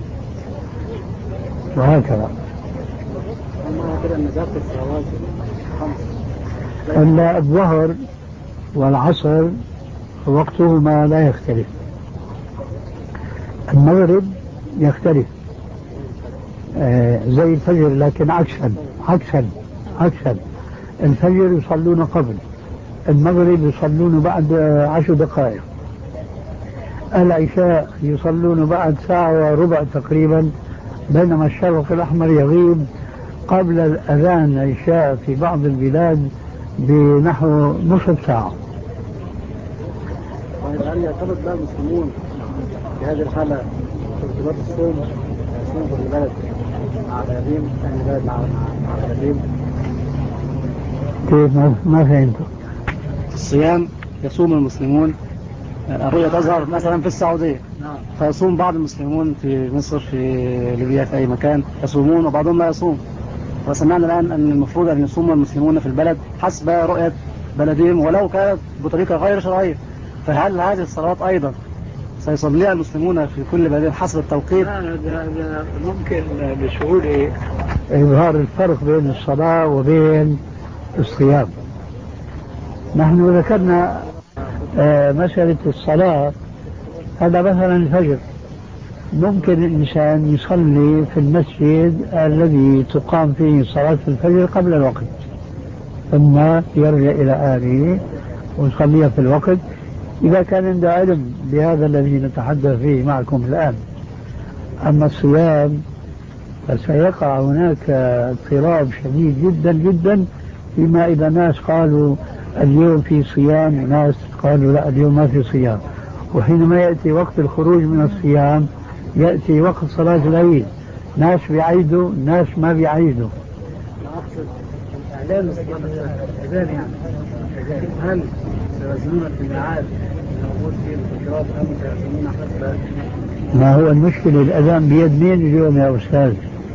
وهكذا. أن الظهر والعصر وقتهما لا يختلف، المغرب يختلف آه زي الفجر، لكن عكسا عكسا عكسا الفجر يصلون قبل، المغرب يصلون بعد عشر دقائق، العشاء يصلون بعد ساعة وربع تقريبا، بينما الشرق الأحمر يغيب قبل الأذان العشاء في بعض البلاد بنحو نصف ساعة. هل يعتمد بقى المسلمون في هذه الحالة في ارتباط الصوم الصوم في البلد مع القديم البلد مع مع القديم؟ كيف؟ ما فهمت. الصيام يصوم المسلمون، الرؤية تظهر مثلا في السعودية، فيصوم بعض المسلمون في مصر، في ليبيا، في أي مكان يصومون وبعضهم لا يصوم. وسمعنا الآن أن المفروض أن يصوم المسلمون في البلد حسب رؤية بلدهم ولو كانت بطريقة غير شرعية. فهل هذه الصلوات أيضا سيصليها المسلمون في كل بلد حسب التوقيت؟ هذا ممكن بسهولة إظهار الفرق بين الصلاة وبين الصيام. نحن ذكرنا آه مسألة الصلاة، هذا مثلا الفجر ممكن الإنسان يصلي في المسجد الذي تقام فيه صلاة الفجر قبل الوقت، ثم يرجع إلى أهله ويصليها في الوقت إذا كان عنده علم بهذا الذي نتحدث فيه معكم الآن. أما الصيام فسيقع هناك اضطراب شديد جدا جدا، فيما إذا ناس قالوا اليوم في صيام وناس قالوا لا اليوم ما في صيام، وحينما يأتي وقت الخروج من الصيام يأتي وقت صلاة العيد، ناس بيعيدوا ناس ما بيعيدوا. إعلان الأذان يعني هل سيلزمون في الميعاد الموجود في التكرار أم سيلزمون حسب؟ ما هو المشكلة؟ الأذان بيد مين اليوم يا أستاذ؟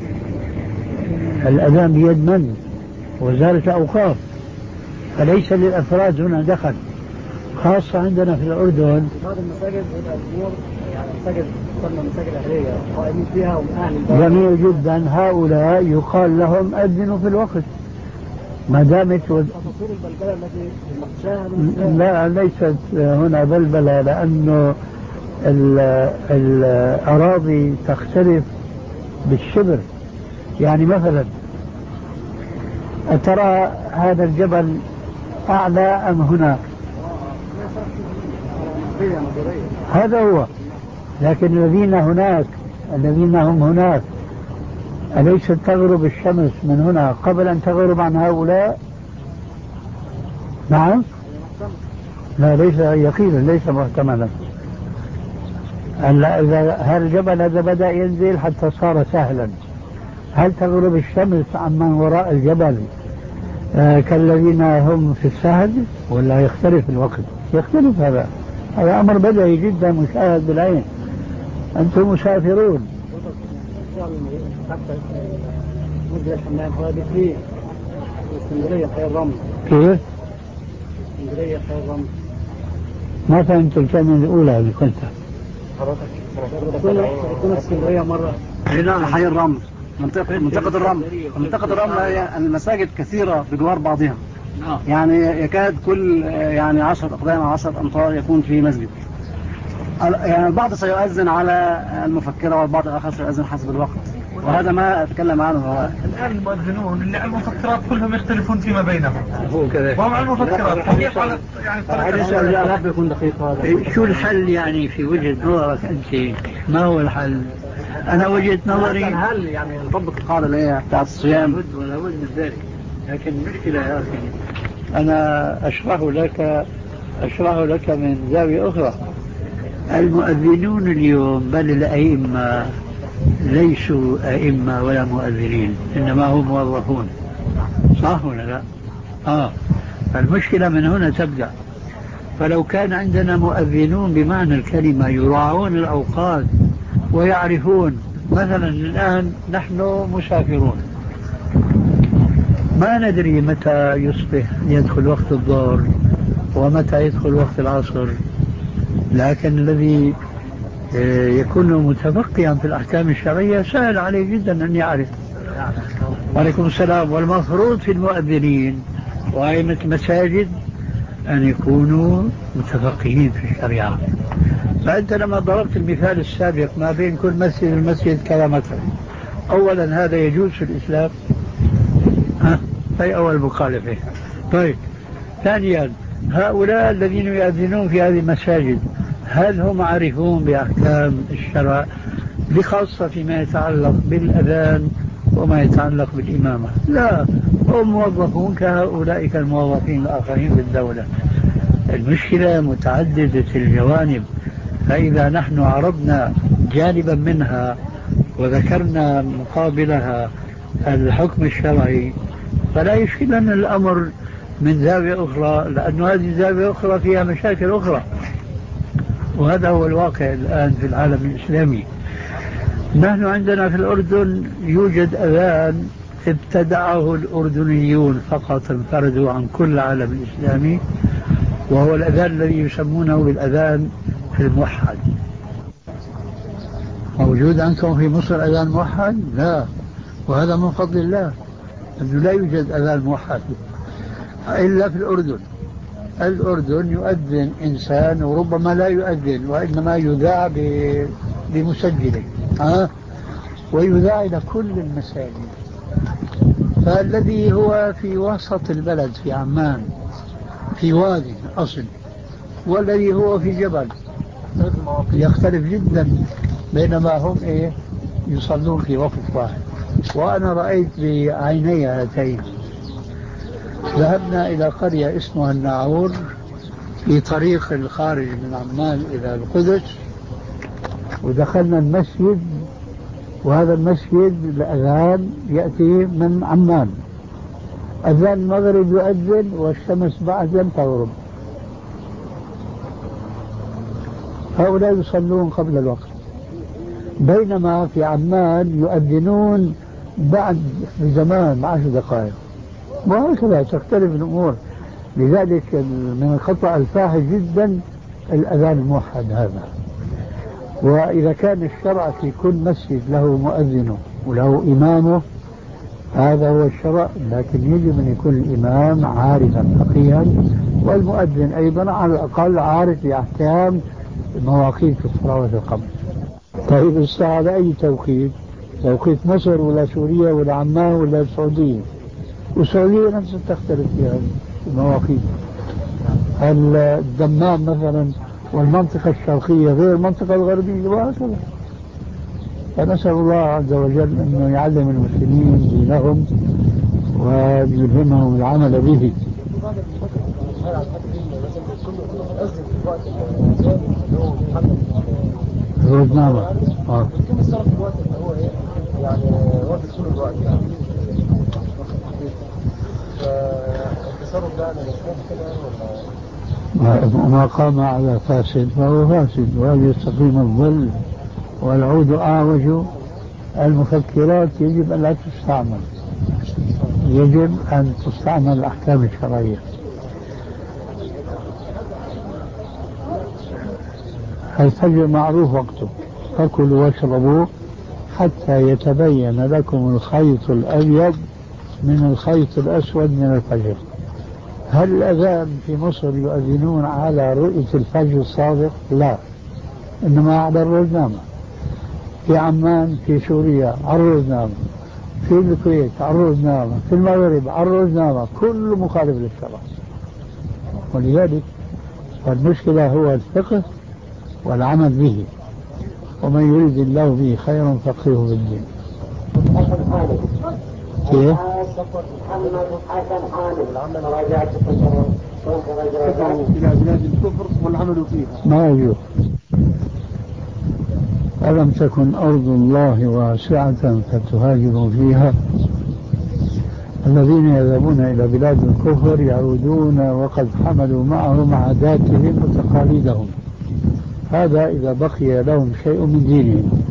الأذان بيد من؟ وزارة الأوقاف، فليس للأفراد هنا دخل، خاصة عندنا في الأردن. بعض المساجد الأمور يعني مساجد تسمى مساجد أهلية قائمين فيها ومن أهل البلد. جميل جدا، هؤلاء يقال لهم أذنوا في الوقت ما دامت و... تصوير البلبلة التي نقشاها. لا ليست هنا بلبلة، لأنه الأراضي تختلف بالشبر. يعني مثلا أترى هذا الجبل أعلى أم هنا؟ هذا هو. لكن الذين هناك الذين هم هناك أليست تغرب الشمس من هنا قبل أن تغرب عن هؤلاء؟ نعم. لا ليس يقينا، ليس محتملا. هل الجبل هذا بدأ ينزل حتى صار سهلا؟ هل تغرب الشمس عمن وراء الجبل آه كالذين هم في السهل ولا يختلف الوقت؟ يختلف. هذا هذا أمر بديهي جدا مشاهد بالعين. أنتم مسافرون. مدة الحمام هذه في اسكندرية خير رمل. كيف؟ اسكندرية خير رمل. ما فهمت الكلمة الأولى اللي قلتها. كنا اسكندرية مرة. هنا حي الرمل، منطقة منطقة الرمل. منطقة الرمل هي المساجد كثيرة بجوار بعضها. يعني يكاد كل يعني عشر أقدام أو عشر أمتار يكون في مسجد. يعني البعض سيؤذن على المفكرة والبعض الآخر سيؤذن حسب الوقت، وهذا ما أتكلم عنه. هو الآن المؤذنون اللي على المفكرات كلهم يختلفون فيما بينهم. هو كذا. وهم على المفكرات كيف على يعني الطريقة بيكون دقيق هذا. شو الحل يعني في وجهة نظرك أنت؟ ما هو الحل؟ أنا وجهة نظري هل يعني نطبق القاعدة اللي هي بتاعت الصيام؟ ولا بد من ذلك. لكن المشكلة يا أخي أنا أشرح لك أشرح لك من زاوية أخرى. المؤذنون اليوم بل الأئمة ليسوا أئمة ولا مؤذنين، إنما هم موظفون. صح ولا لا؟ آه. فالمشكلة من هنا تبدأ. فلو كان عندنا مؤذنون بمعنى الكلمة يراعون الأوقات ويعرفون، مثلا الآن نحن مسافرون ما ندري متى يصبح يدخل وقت الظهر ومتى يدخل وقت العصر، لكن الذي يكون متفقيا في الأحكام الشرعية سهل عليه جدا أن يعرف. وعليكم السلام. والمفروض في المؤذنين وأئمة المساجد أن يكونوا متفقهين في الشريعة. فأنت لما ضربت المثال السابق ما بين كل مسجد والمسجد كذا متر، أولا هذا يجوز في الإسلام؟ ها؟ هي أول مخالفة. طيب ثانيا هؤلاء الذين يؤذنون في هذه المساجد هل هم عارفون بأحكام الشرع بخاصة فيما يتعلق بالأذان وما يتعلق بالإمامة؟ لا، هم موظفون كهؤلاء الموظفين الآخرين بالدولة. المشكلة متعددة الجوانب، فإذا نحن عرضنا جانبا منها وذكرنا مقابلها الحكم الشرعي فلا يشكلنا الأمر من زاوية أخرى، لأن هذه الزاوية أخرى فيها مشاكل أخرى. وهذا هو الواقع الآن في العالم الإسلامي. نحن عندنا في الأردن يوجد أذان ابتدعه الأردنيون فقط، انفردوا عن كل العالم الإسلامي، وهو الأذان الذي يسمونه بالأذان الموحد. موجود عندكم في مصر أذان موحد؟ لا، وهذا من فضل الله أنه لا يوجد أذان موحد إلا في الأردن. الأردن يؤذن إنسان وربما لا يؤذن وإنما يذاع بمسجله ها؟ ويذاع إلى كل المساجد. فالذي هو في وسط البلد في عمان في وادي أصل والذي هو في جبل يختلف جدا، بينما هم إيه يصلون في وقت واحد. وأنا رأيت بعيني هاتين. ذهبنا إلى قرية اسمها الناعور في طريق الخارج من عمان إلى القدس، ودخلنا المسجد، وهذا المسجد الأذان يأتي من عمان. أذان المغرب يؤذن والشمس بعد لم تغرب. هؤلاء يصلون قبل الوقت، بينما في عمان يؤذنون بعد بزمان بعشر دقائق. وهكذا تختلف الأمور. لذلك من الخطأ الفاحش جدا الأذان الموحد هذا. وإذا كان الشرع في كل مسجد له مؤذنه وله إمامه هذا هو الشرع، لكن يجب أن يكون الإمام عارفا فقيها والمؤذن أيضا على الأقل عارف بأحكام مواقيت الصلوات الخمس. طيب الساعة بأي توقيت؟ توقيت مصر ولا سوريا ولا عمان ولا السعودية؟ والسعودية نفسها تختلف فيها المواقيت. الدمام مثلا والمنطقة الشرقية غير المنطقة الغربية وهكذا. فنسأل الله عز وجل أنه يعلم المسلمين دينهم ويلهمهم العمل به. روزنامة اه يعني وقت طول الوقت يعني فالتصرف ده انا مسموح كده ولا ما قام على فاسد فهو فاسد، وهل يستقيم الظل والعود أعوج. المفكرات يجب أن لا تستعمل، يجب أن تستعمل الأحكام الشرعية. الفجر معروف وقته، فكلوا واشربوا حتى يتبين لكم الخيط الأبيض من الخيط الأسود من الفجر. هل الأذان في مصر يؤذنون على رؤية الفجر الصادق؟ لا، إنما على الروزنامة. في عمان في سوريا على الروزنامة، في الكويت على الروزنامة، في المغرب على الروزنامة، كل مخالف للشرع. ولذلك المشكلة هو الفقه والعمل به، ومن يريد الله به خيرا فقهه في الدين. كيف؟ إلى بلاد الكفر والعمل فيها ما يجوز. ألم تكن أرض الله واسعة فتهاجروا فيها. الذين يذهبون إلى بلاد الكفر يعودون وقد حملوا معهم عاداتهم وتقاليدهم، هذا إذا بقي لهم شيء من دينهم.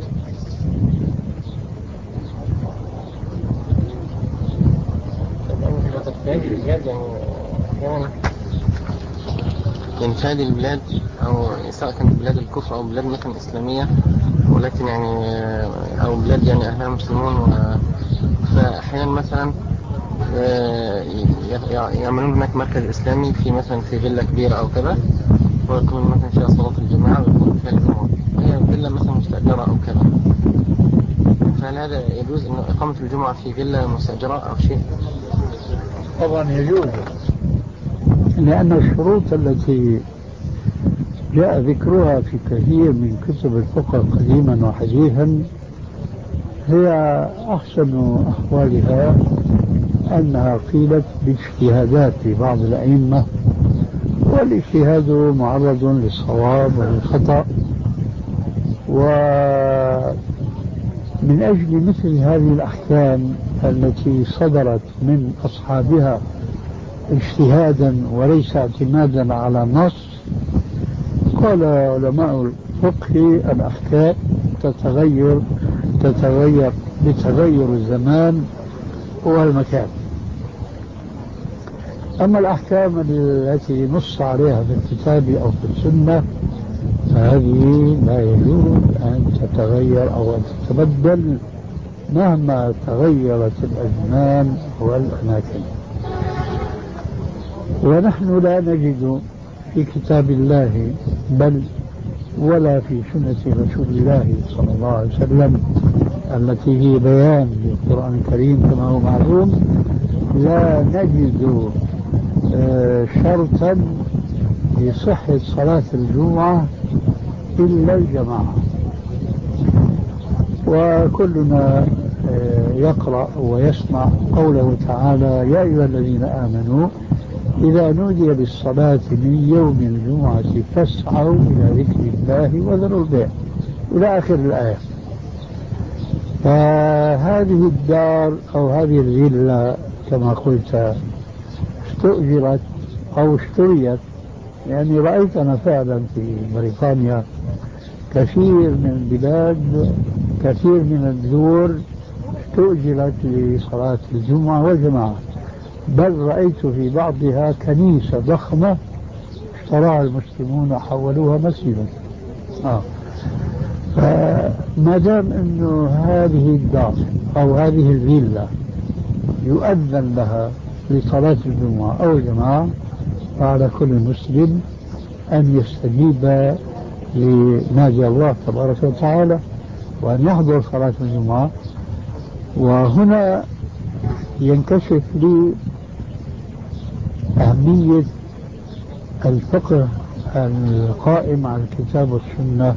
يعني في هذه البلاد أو سواء كانت بلاد الكفر أو بلاد مثلا إسلامية، ولكن يعني أو بلاد يعني أهلها مسلمون، فأحيانا مثلا يعملون هناك مركز إسلامي في مثلا في فيلا كبيرة أو كذا، ويكون مثلا فيها صلاة الجماعة ويكون فيها الجمعة، هي فيلا مثلا مستأجرة أو كذا. فهل هذا يجوز إنه إقامة الجمعة في فيلا مستأجرة أو شيء؟ طبعا يجوز، لأن الشروط التي جاء ذكرها في كثير من كتب الفقه قديما وحديثا هي أحسن أحوالها أنها قيلت باجتهادات لبعض الأئمة، والاجتهاد معرض للصواب والخطأ، ومن أجل مثل هذه الأحكام التي صدرت من أصحابها اجتهادا وليس اعتمادا على نص، قال علماء الفقه الأحكام تتغير تتغير بتغير الزمان والمكان. أما الأحكام التي نص عليها في الكتاب أو في السنة فهذه لا يجوز أن تتغير أو أن تتبدل مهما تغيرت الأزمان والأماكن. ونحن لا نجد في كتاب الله بل ولا في سنة رسول الله صلى الله عليه وسلم التي هي بيان للقرآن الكريم كما هو معلوم، لا نجد شرطا لصحة صلاة الجمعة إلا الجماعة. وكلنا يقرأ ويسمع قوله تعالى: يا أيها الذين آمنوا إذا نودي للصلاة من يوم الجمعة فاسعوا إلى ذكر الله وذروا البيع، إلى آخر الآية. فهذه الدار أو هذه الفيلا كما قلت استؤجرت أو اشتريت، يعني رأيت أنا فعلا في بريطانيا كثير من البلاد كثير من الدور استؤجرت لصلاة الجمعة والجماعة، بل رأيت في بعضها كنيسة ضخمة اشتراها المسلمون وحولوها مسجدا. آه. فما دام انه هذه الدار او هذه الفيلا يؤذن لها لصلاة الجمعة او الجماعة، فعلى كل مسلم ان يستجيب لنادي الله تبارك وتعالى وان يحضر صلاة الجمعة. وهنا ينكشف لي أهمية الفقه القائم على الكتاب والسنة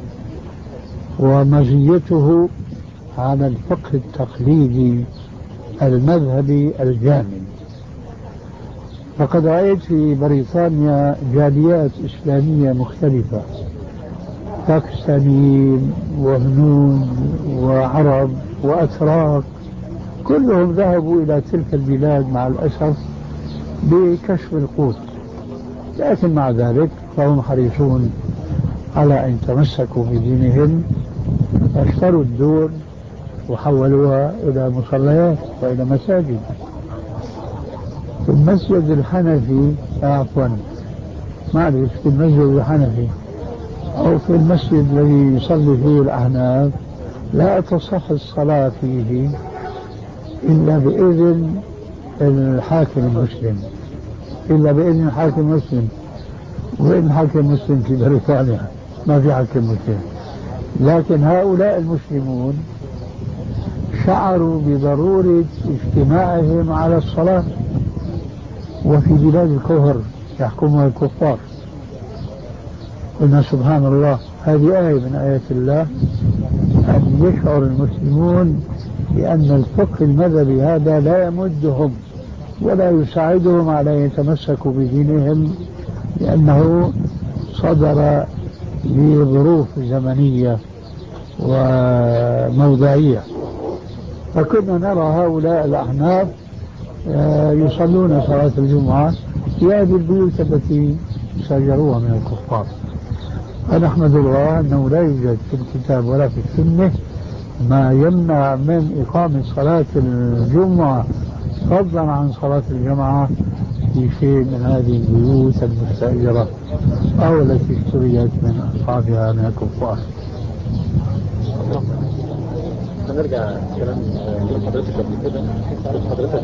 ومزيته على الفقه التقليدي المذهبي الجامد. فقد رأيت في بريطانيا جاليات إسلامية مختلفة، باكستانيين وهنود وعرب وأتراك، كلهم ذهبوا إلى تلك البلاد مع الأسف بكشف القوت، لكن مع ذلك فهم حريصون على أن يتمسكوا بدينهم، اشتروا الدور وحولوها إلى مصليات وإلى مساجد. في المسجد الحنفي عفوا معلش في المسجد الحنفي أو في المسجد الذي يصلي فيه الأحناف لا تصح الصلاة فيه إلا بإذن الحاكم المسلم، إلا بإذن الحاكم المسلم. وإذن الحاكم المسلم في بريطانيا ما في حاكم مسلم، لكن هؤلاء المسلمون شعروا بضرورة اجتماعهم على الصلاة، وفي بلاد الكفر يحكمها الكفار. قلنا سبحان الله، هذه آية من آيات الله، أن يشعر المسلمون بأن الفقه المذهبي هذا لا يمدهم ولا يساعدهم على أن يتمسكوا بدينهم، لأنه صدر لظروف زمنية وموضعية. فكنا نرى هؤلاء الأحناف يصلون صلاة الجمعة في هذه البيوت التي سجروها من الكفار. فنحمد الله أنه لا يوجد في الكتاب ولا في السنة ما يمنع من إقامة صلاة الجمعة فضلا عن صلاة الجمعة في شيء من هذه البيوت المستأجرة أو التي اشتريت من أصحابها من الكفار. هنرجع كلام حضرتك قبل كده. حضرتك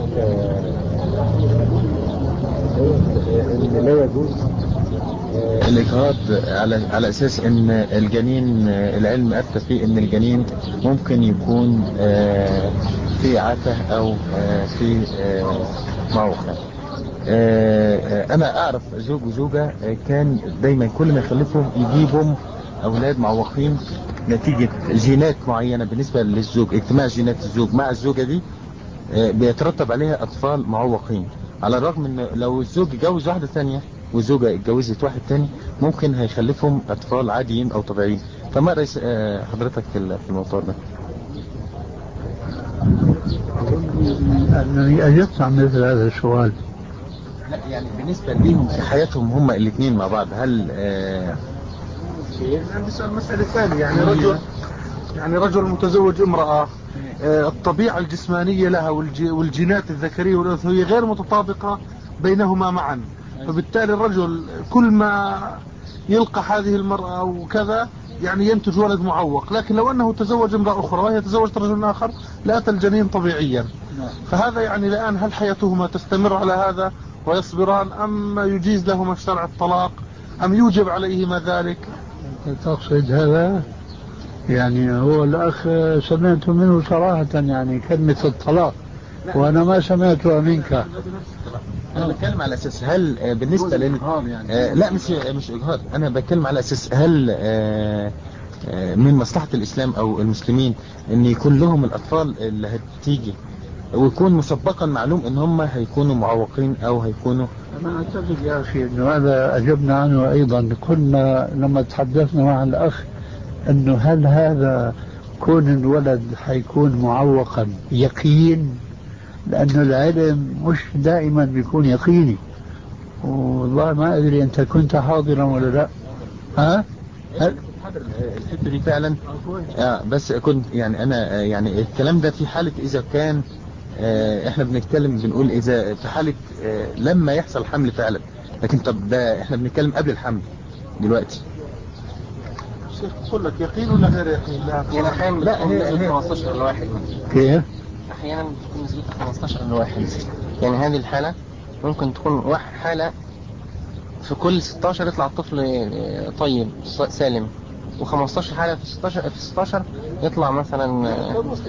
ان لا يجوز الإجهاض على على أساس إن الجنين، العلم أفتى فيه إن الجنين ممكن يكون في عته أو في معوقة. أنا أعرف زوج وزوجة كان دايما كل ما يخلفهم يجيبهم أولاد معوقين نتيجة جينات معينة بالنسبة للزوج، اجتماع جينات الزوج مع الزوجة دي بيترتب عليها أطفال معوقين، على الرغم إن لو الزوج اتجوز واحدة ثانية والزوجة اتجوزت واحد تاني ممكن هيخلفهم أطفال عاديين أو طبيعيين. فما رأي حضرتك في الموضوع ده؟ أنني أجبت عن مثل هذا السؤال. لا يعني بالنسبة ليهم في حياتهم هم الاثنين مع بعض، هل آه يعني بسأل مسألة ثانية، يعني رجل يعني رجل متزوج امرأة، الطبيعة الجسمانية لها والجينات الذكرية والأنثوية غير متطابقة بينهما معا، فبالتالي الرجل كل ما يلقى هذه المرأة وكذا يعني ينتج ولد معوق، لكن لو أنه تزوج امرأة أخرى وهي تزوجت رجل آخر لأتى الجنين طبيعيا. فهذا يعني الآن هل حياتهما تستمر على هذا ويصبران أم يجيز لهما الشرع الطلاق أم يوجب عليهما ذلك؟ تقصد هذا؟ يعني هو الأخ سمعت منه صراحة يعني كلمة الطلاق وأنا ما سمعتها منك. أنا بتكلم على أساس هل بالنسبة لل يعني. لا مش مش إجهاض، أنا بتكلم على أساس هل من مصلحة الإسلام أو المسلمين إن يكون لهم الأطفال اللي هتيجي ويكون مسبقا معلوم إن هم هيكونوا معوقين أو هيكونوا. أنا أعتقد يا أخي إنه هذا أجبنا عنه أيضا. كنا لما تحدثنا مع الأخ إنه هل هذا كون الولد حيكون معوقا يقين، لأنه العلم مش دائما بيكون يقيني، والله ما أدري أنت كنت حاضرا ولا لا. ها؟ هل حاضر الحتة دي فعلا. آه بس كنت يعني أنا يعني الكلام ده في حالة إذا كان آه إحنا بنتكلم بنقول إذا في حالة آه لما يحصل حمل فعلا، لكن طب ده إحنا بنتكلم قبل الحمل دلوقتي. يقول لك يقين ولا غير يقين؟ لا يعني أحيانا لا هي خمستاشر لواحد. كيف؟ أحيانا بتكون نسبتها خمستاشر لواحد. يعني هذه الحالة ممكن تكون حالة في كل ستاشر يطلع الطفل طيب سالم، وخمستاشر حالة في ستاشر في ستاشر يطلع مثلا.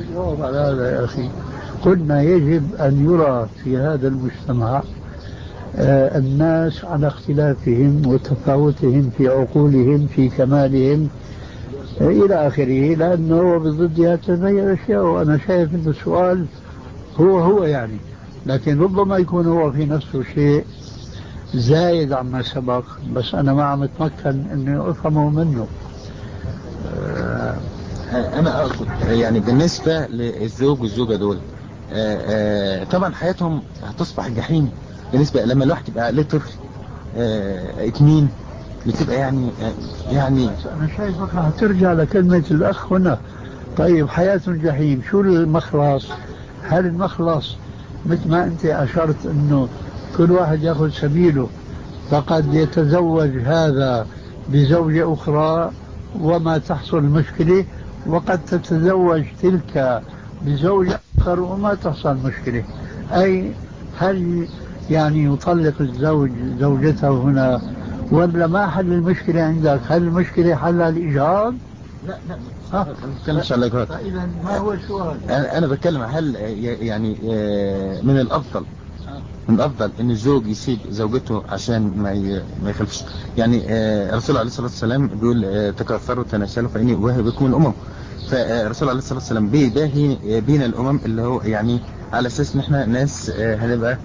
هذا يا أخي قلنا يجب أن يرى في هذا المجتمع آه الناس على اختلافهم وتفاوتهم في عقولهم في كمالهم آه إلى آخره، لأنه بضدها تتغير أشياء. وأنا شايف أن السؤال هو هو يعني، لكن ربما يكون هو في نفسه شيء زايد عما سبق، بس أنا ما عم أتمكن أني أفهمه منه. آه أنا أقصد يعني بالنسبة للزوج والزوجة دول آه آه طبعا حياتهم هتصبح جحيم بالنسبة لما الواحد يبقى له طفل آه اتنين، بتبقى يعني آه يعني أنا شايفك هترجع لكلمة الأخ هنا. طيب حياة الجحيم شو المخلص؟ هل المخلص مثل ما أنت أشرت أنه كل واحد يأخذ سبيله، فقد يتزوج هذا بزوجة أخرى وما تحصل مشكلة، وقد تتزوج تلك بزوج آخر وما تحصل مشكلة. أي هل يعني يطلق الزوج زوجته هنا ولا ما حل المشكلة عندك؟ هل المشكلة حلها الإجهاض؟ لا لا ها بتكلمش على الإجهاض. إذا ما هو السؤال؟ أنا أنا بتكلم هل يعني من الأفضل من الأفضل إن الزوج يسيب زوجته عشان ما ما يخلفش؟ يعني الرسول عليه الصلاة والسلام بيقول تكاثروا تناسلوا فإني أباهي بكم الأمم. فالرسول عليه الصلاة والسلام بيباهي بين الأمم اللي هو يعني على أساس إن إحنا ناس هنبقى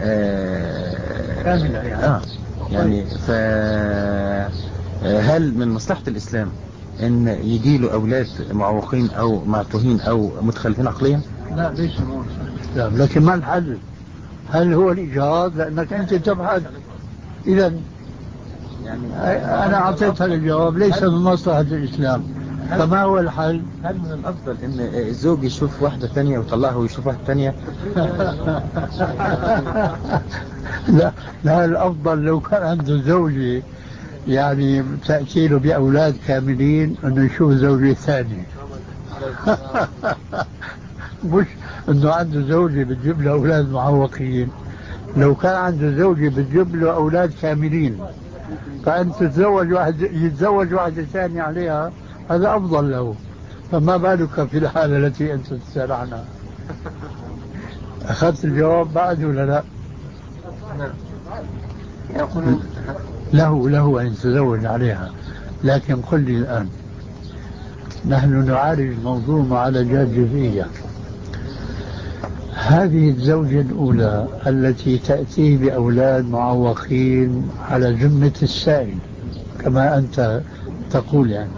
كاملة يعني. آه يعني فهل من مصلحة الإسلام إن يجي له أولاد معوقين أو معتوهين أو متخلفين عقليا؟ لا ليس من مصلحة الإسلام، لكن ما الحل؟ هل هو الإيجاد؟ لأنك أنت تبحث. إذا يعني أنا أعطيتها الجواب ليس من مصلحة الإسلام، فما هو الحل؟ هل من الأفضل إن الزوج يشوف واحدة ثانية ويطلعها ويشوف واحدة ثانية؟ لا لا، الأفضل لو كان عنده زوجة يعني تأتي له بأولاد كاملين أنه يشوف زوجة ثانية. مش أنه عنده زوجة بتجيب له أولاد معوقين. لو كان عنده زوجة بتجيب له أولاد كاملين فأن تتزوج واحد يتزوج واحدة ثانية عليها، هذا أفضل له. فما بالك في الحالة التي أنت تسأل عنها؟ أخذت الجواب بعد ولا لا؟ له له أن يتزوج عليها، لكن قل لي الآن، نحن نعالج الموضوع معالجات جزئية. هذه الزوجة الأولى التي تأتي بأولاد معوقين على ذمة السائل كما أنت تقول يعني،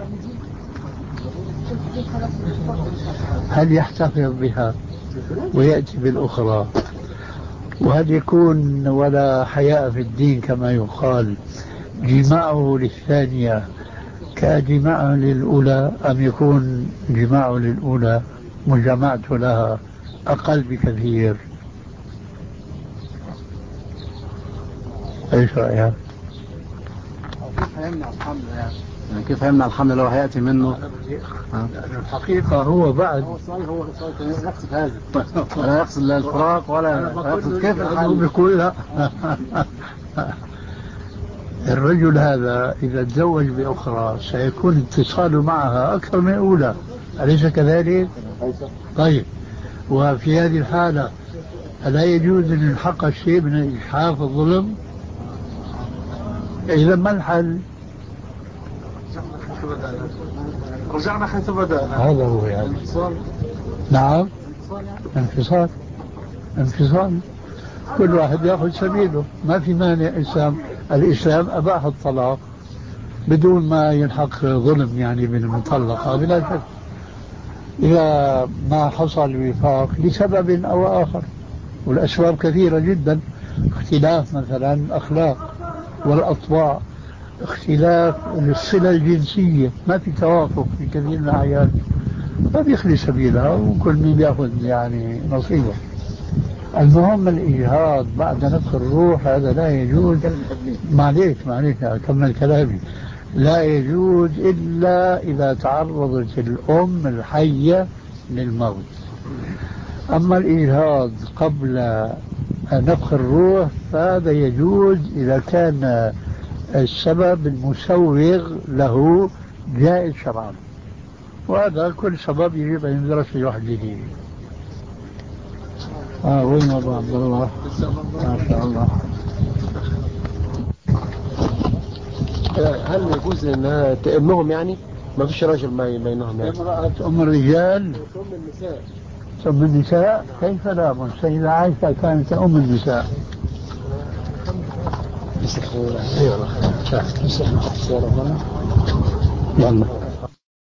هل يحتفظ بها ويأتي بالأخرى وهل يكون ولا حياء في الدين كما يقال جماعه للثانية كجماعه للأولى، أم يكون جماعه للأولى مجامعته لها أقل بكثير؟ ايش رأيك؟ كيف يمنع الحمل يعني؟ يعني كيف يمنع الحمل لو هيأتي منه؟ الحقيقة هو بعد هو السؤال هو السؤال يقصد هذا لا يقصد لا الفراق ولا يقصد كيف الحل. بيقول لا. الرجل هذا إذا تزوج بأخرى سيكون اتصاله معها أكثر من الأولى، أليس كذلك؟ طيب، وفي هذه الحالة ألا يجوز أن يلحق الشيء من الإجحاف والظلم؟ إذا ما الحل؟ رجعنا حيث بدأنا. هذا هو يعني. نعم، انفصال انفصال كل واحد يأخذ سبيله، ما في مانع. الإسلام الإسلام أباح الطلاق بدون ما يلحق ظلم يعني بالمطلقة بلا شك، إذا ما حصل وفاق لسبب أو آخر، والأسباب كثيرة جدا. اختلاف مثلا الأخلاق والأطباع، اختلاف الصلة الجنسية، ما في توافق في كثير من الأحيان، فبيخلي سبيلها وكل من بياخذ يعني نصيبه. المهم الإجهاض بعد نفخ الروح هذا لا يجوز. معليش معليش أكمل كلامي. لا يجوز إلا إذا تعرضت الأم الحية للموت. أما الإجهاض قبل نفخ الروح فهذا يجوز إذا كان السبب المسوغ له جائز شرعا، وهذا كل سبب يجب أن يدرس لوحده. آه وين أبو عبد الله؟ ما شاء الله. هل يجوز انها تأمهم يعني؟ ما فيش راجل ما بينهم يعني؟ امرأة أم الرجال أم النساء. أم النساء كيف لا؟ السيدة عائشة كانت أم النساء. ايوه. يلا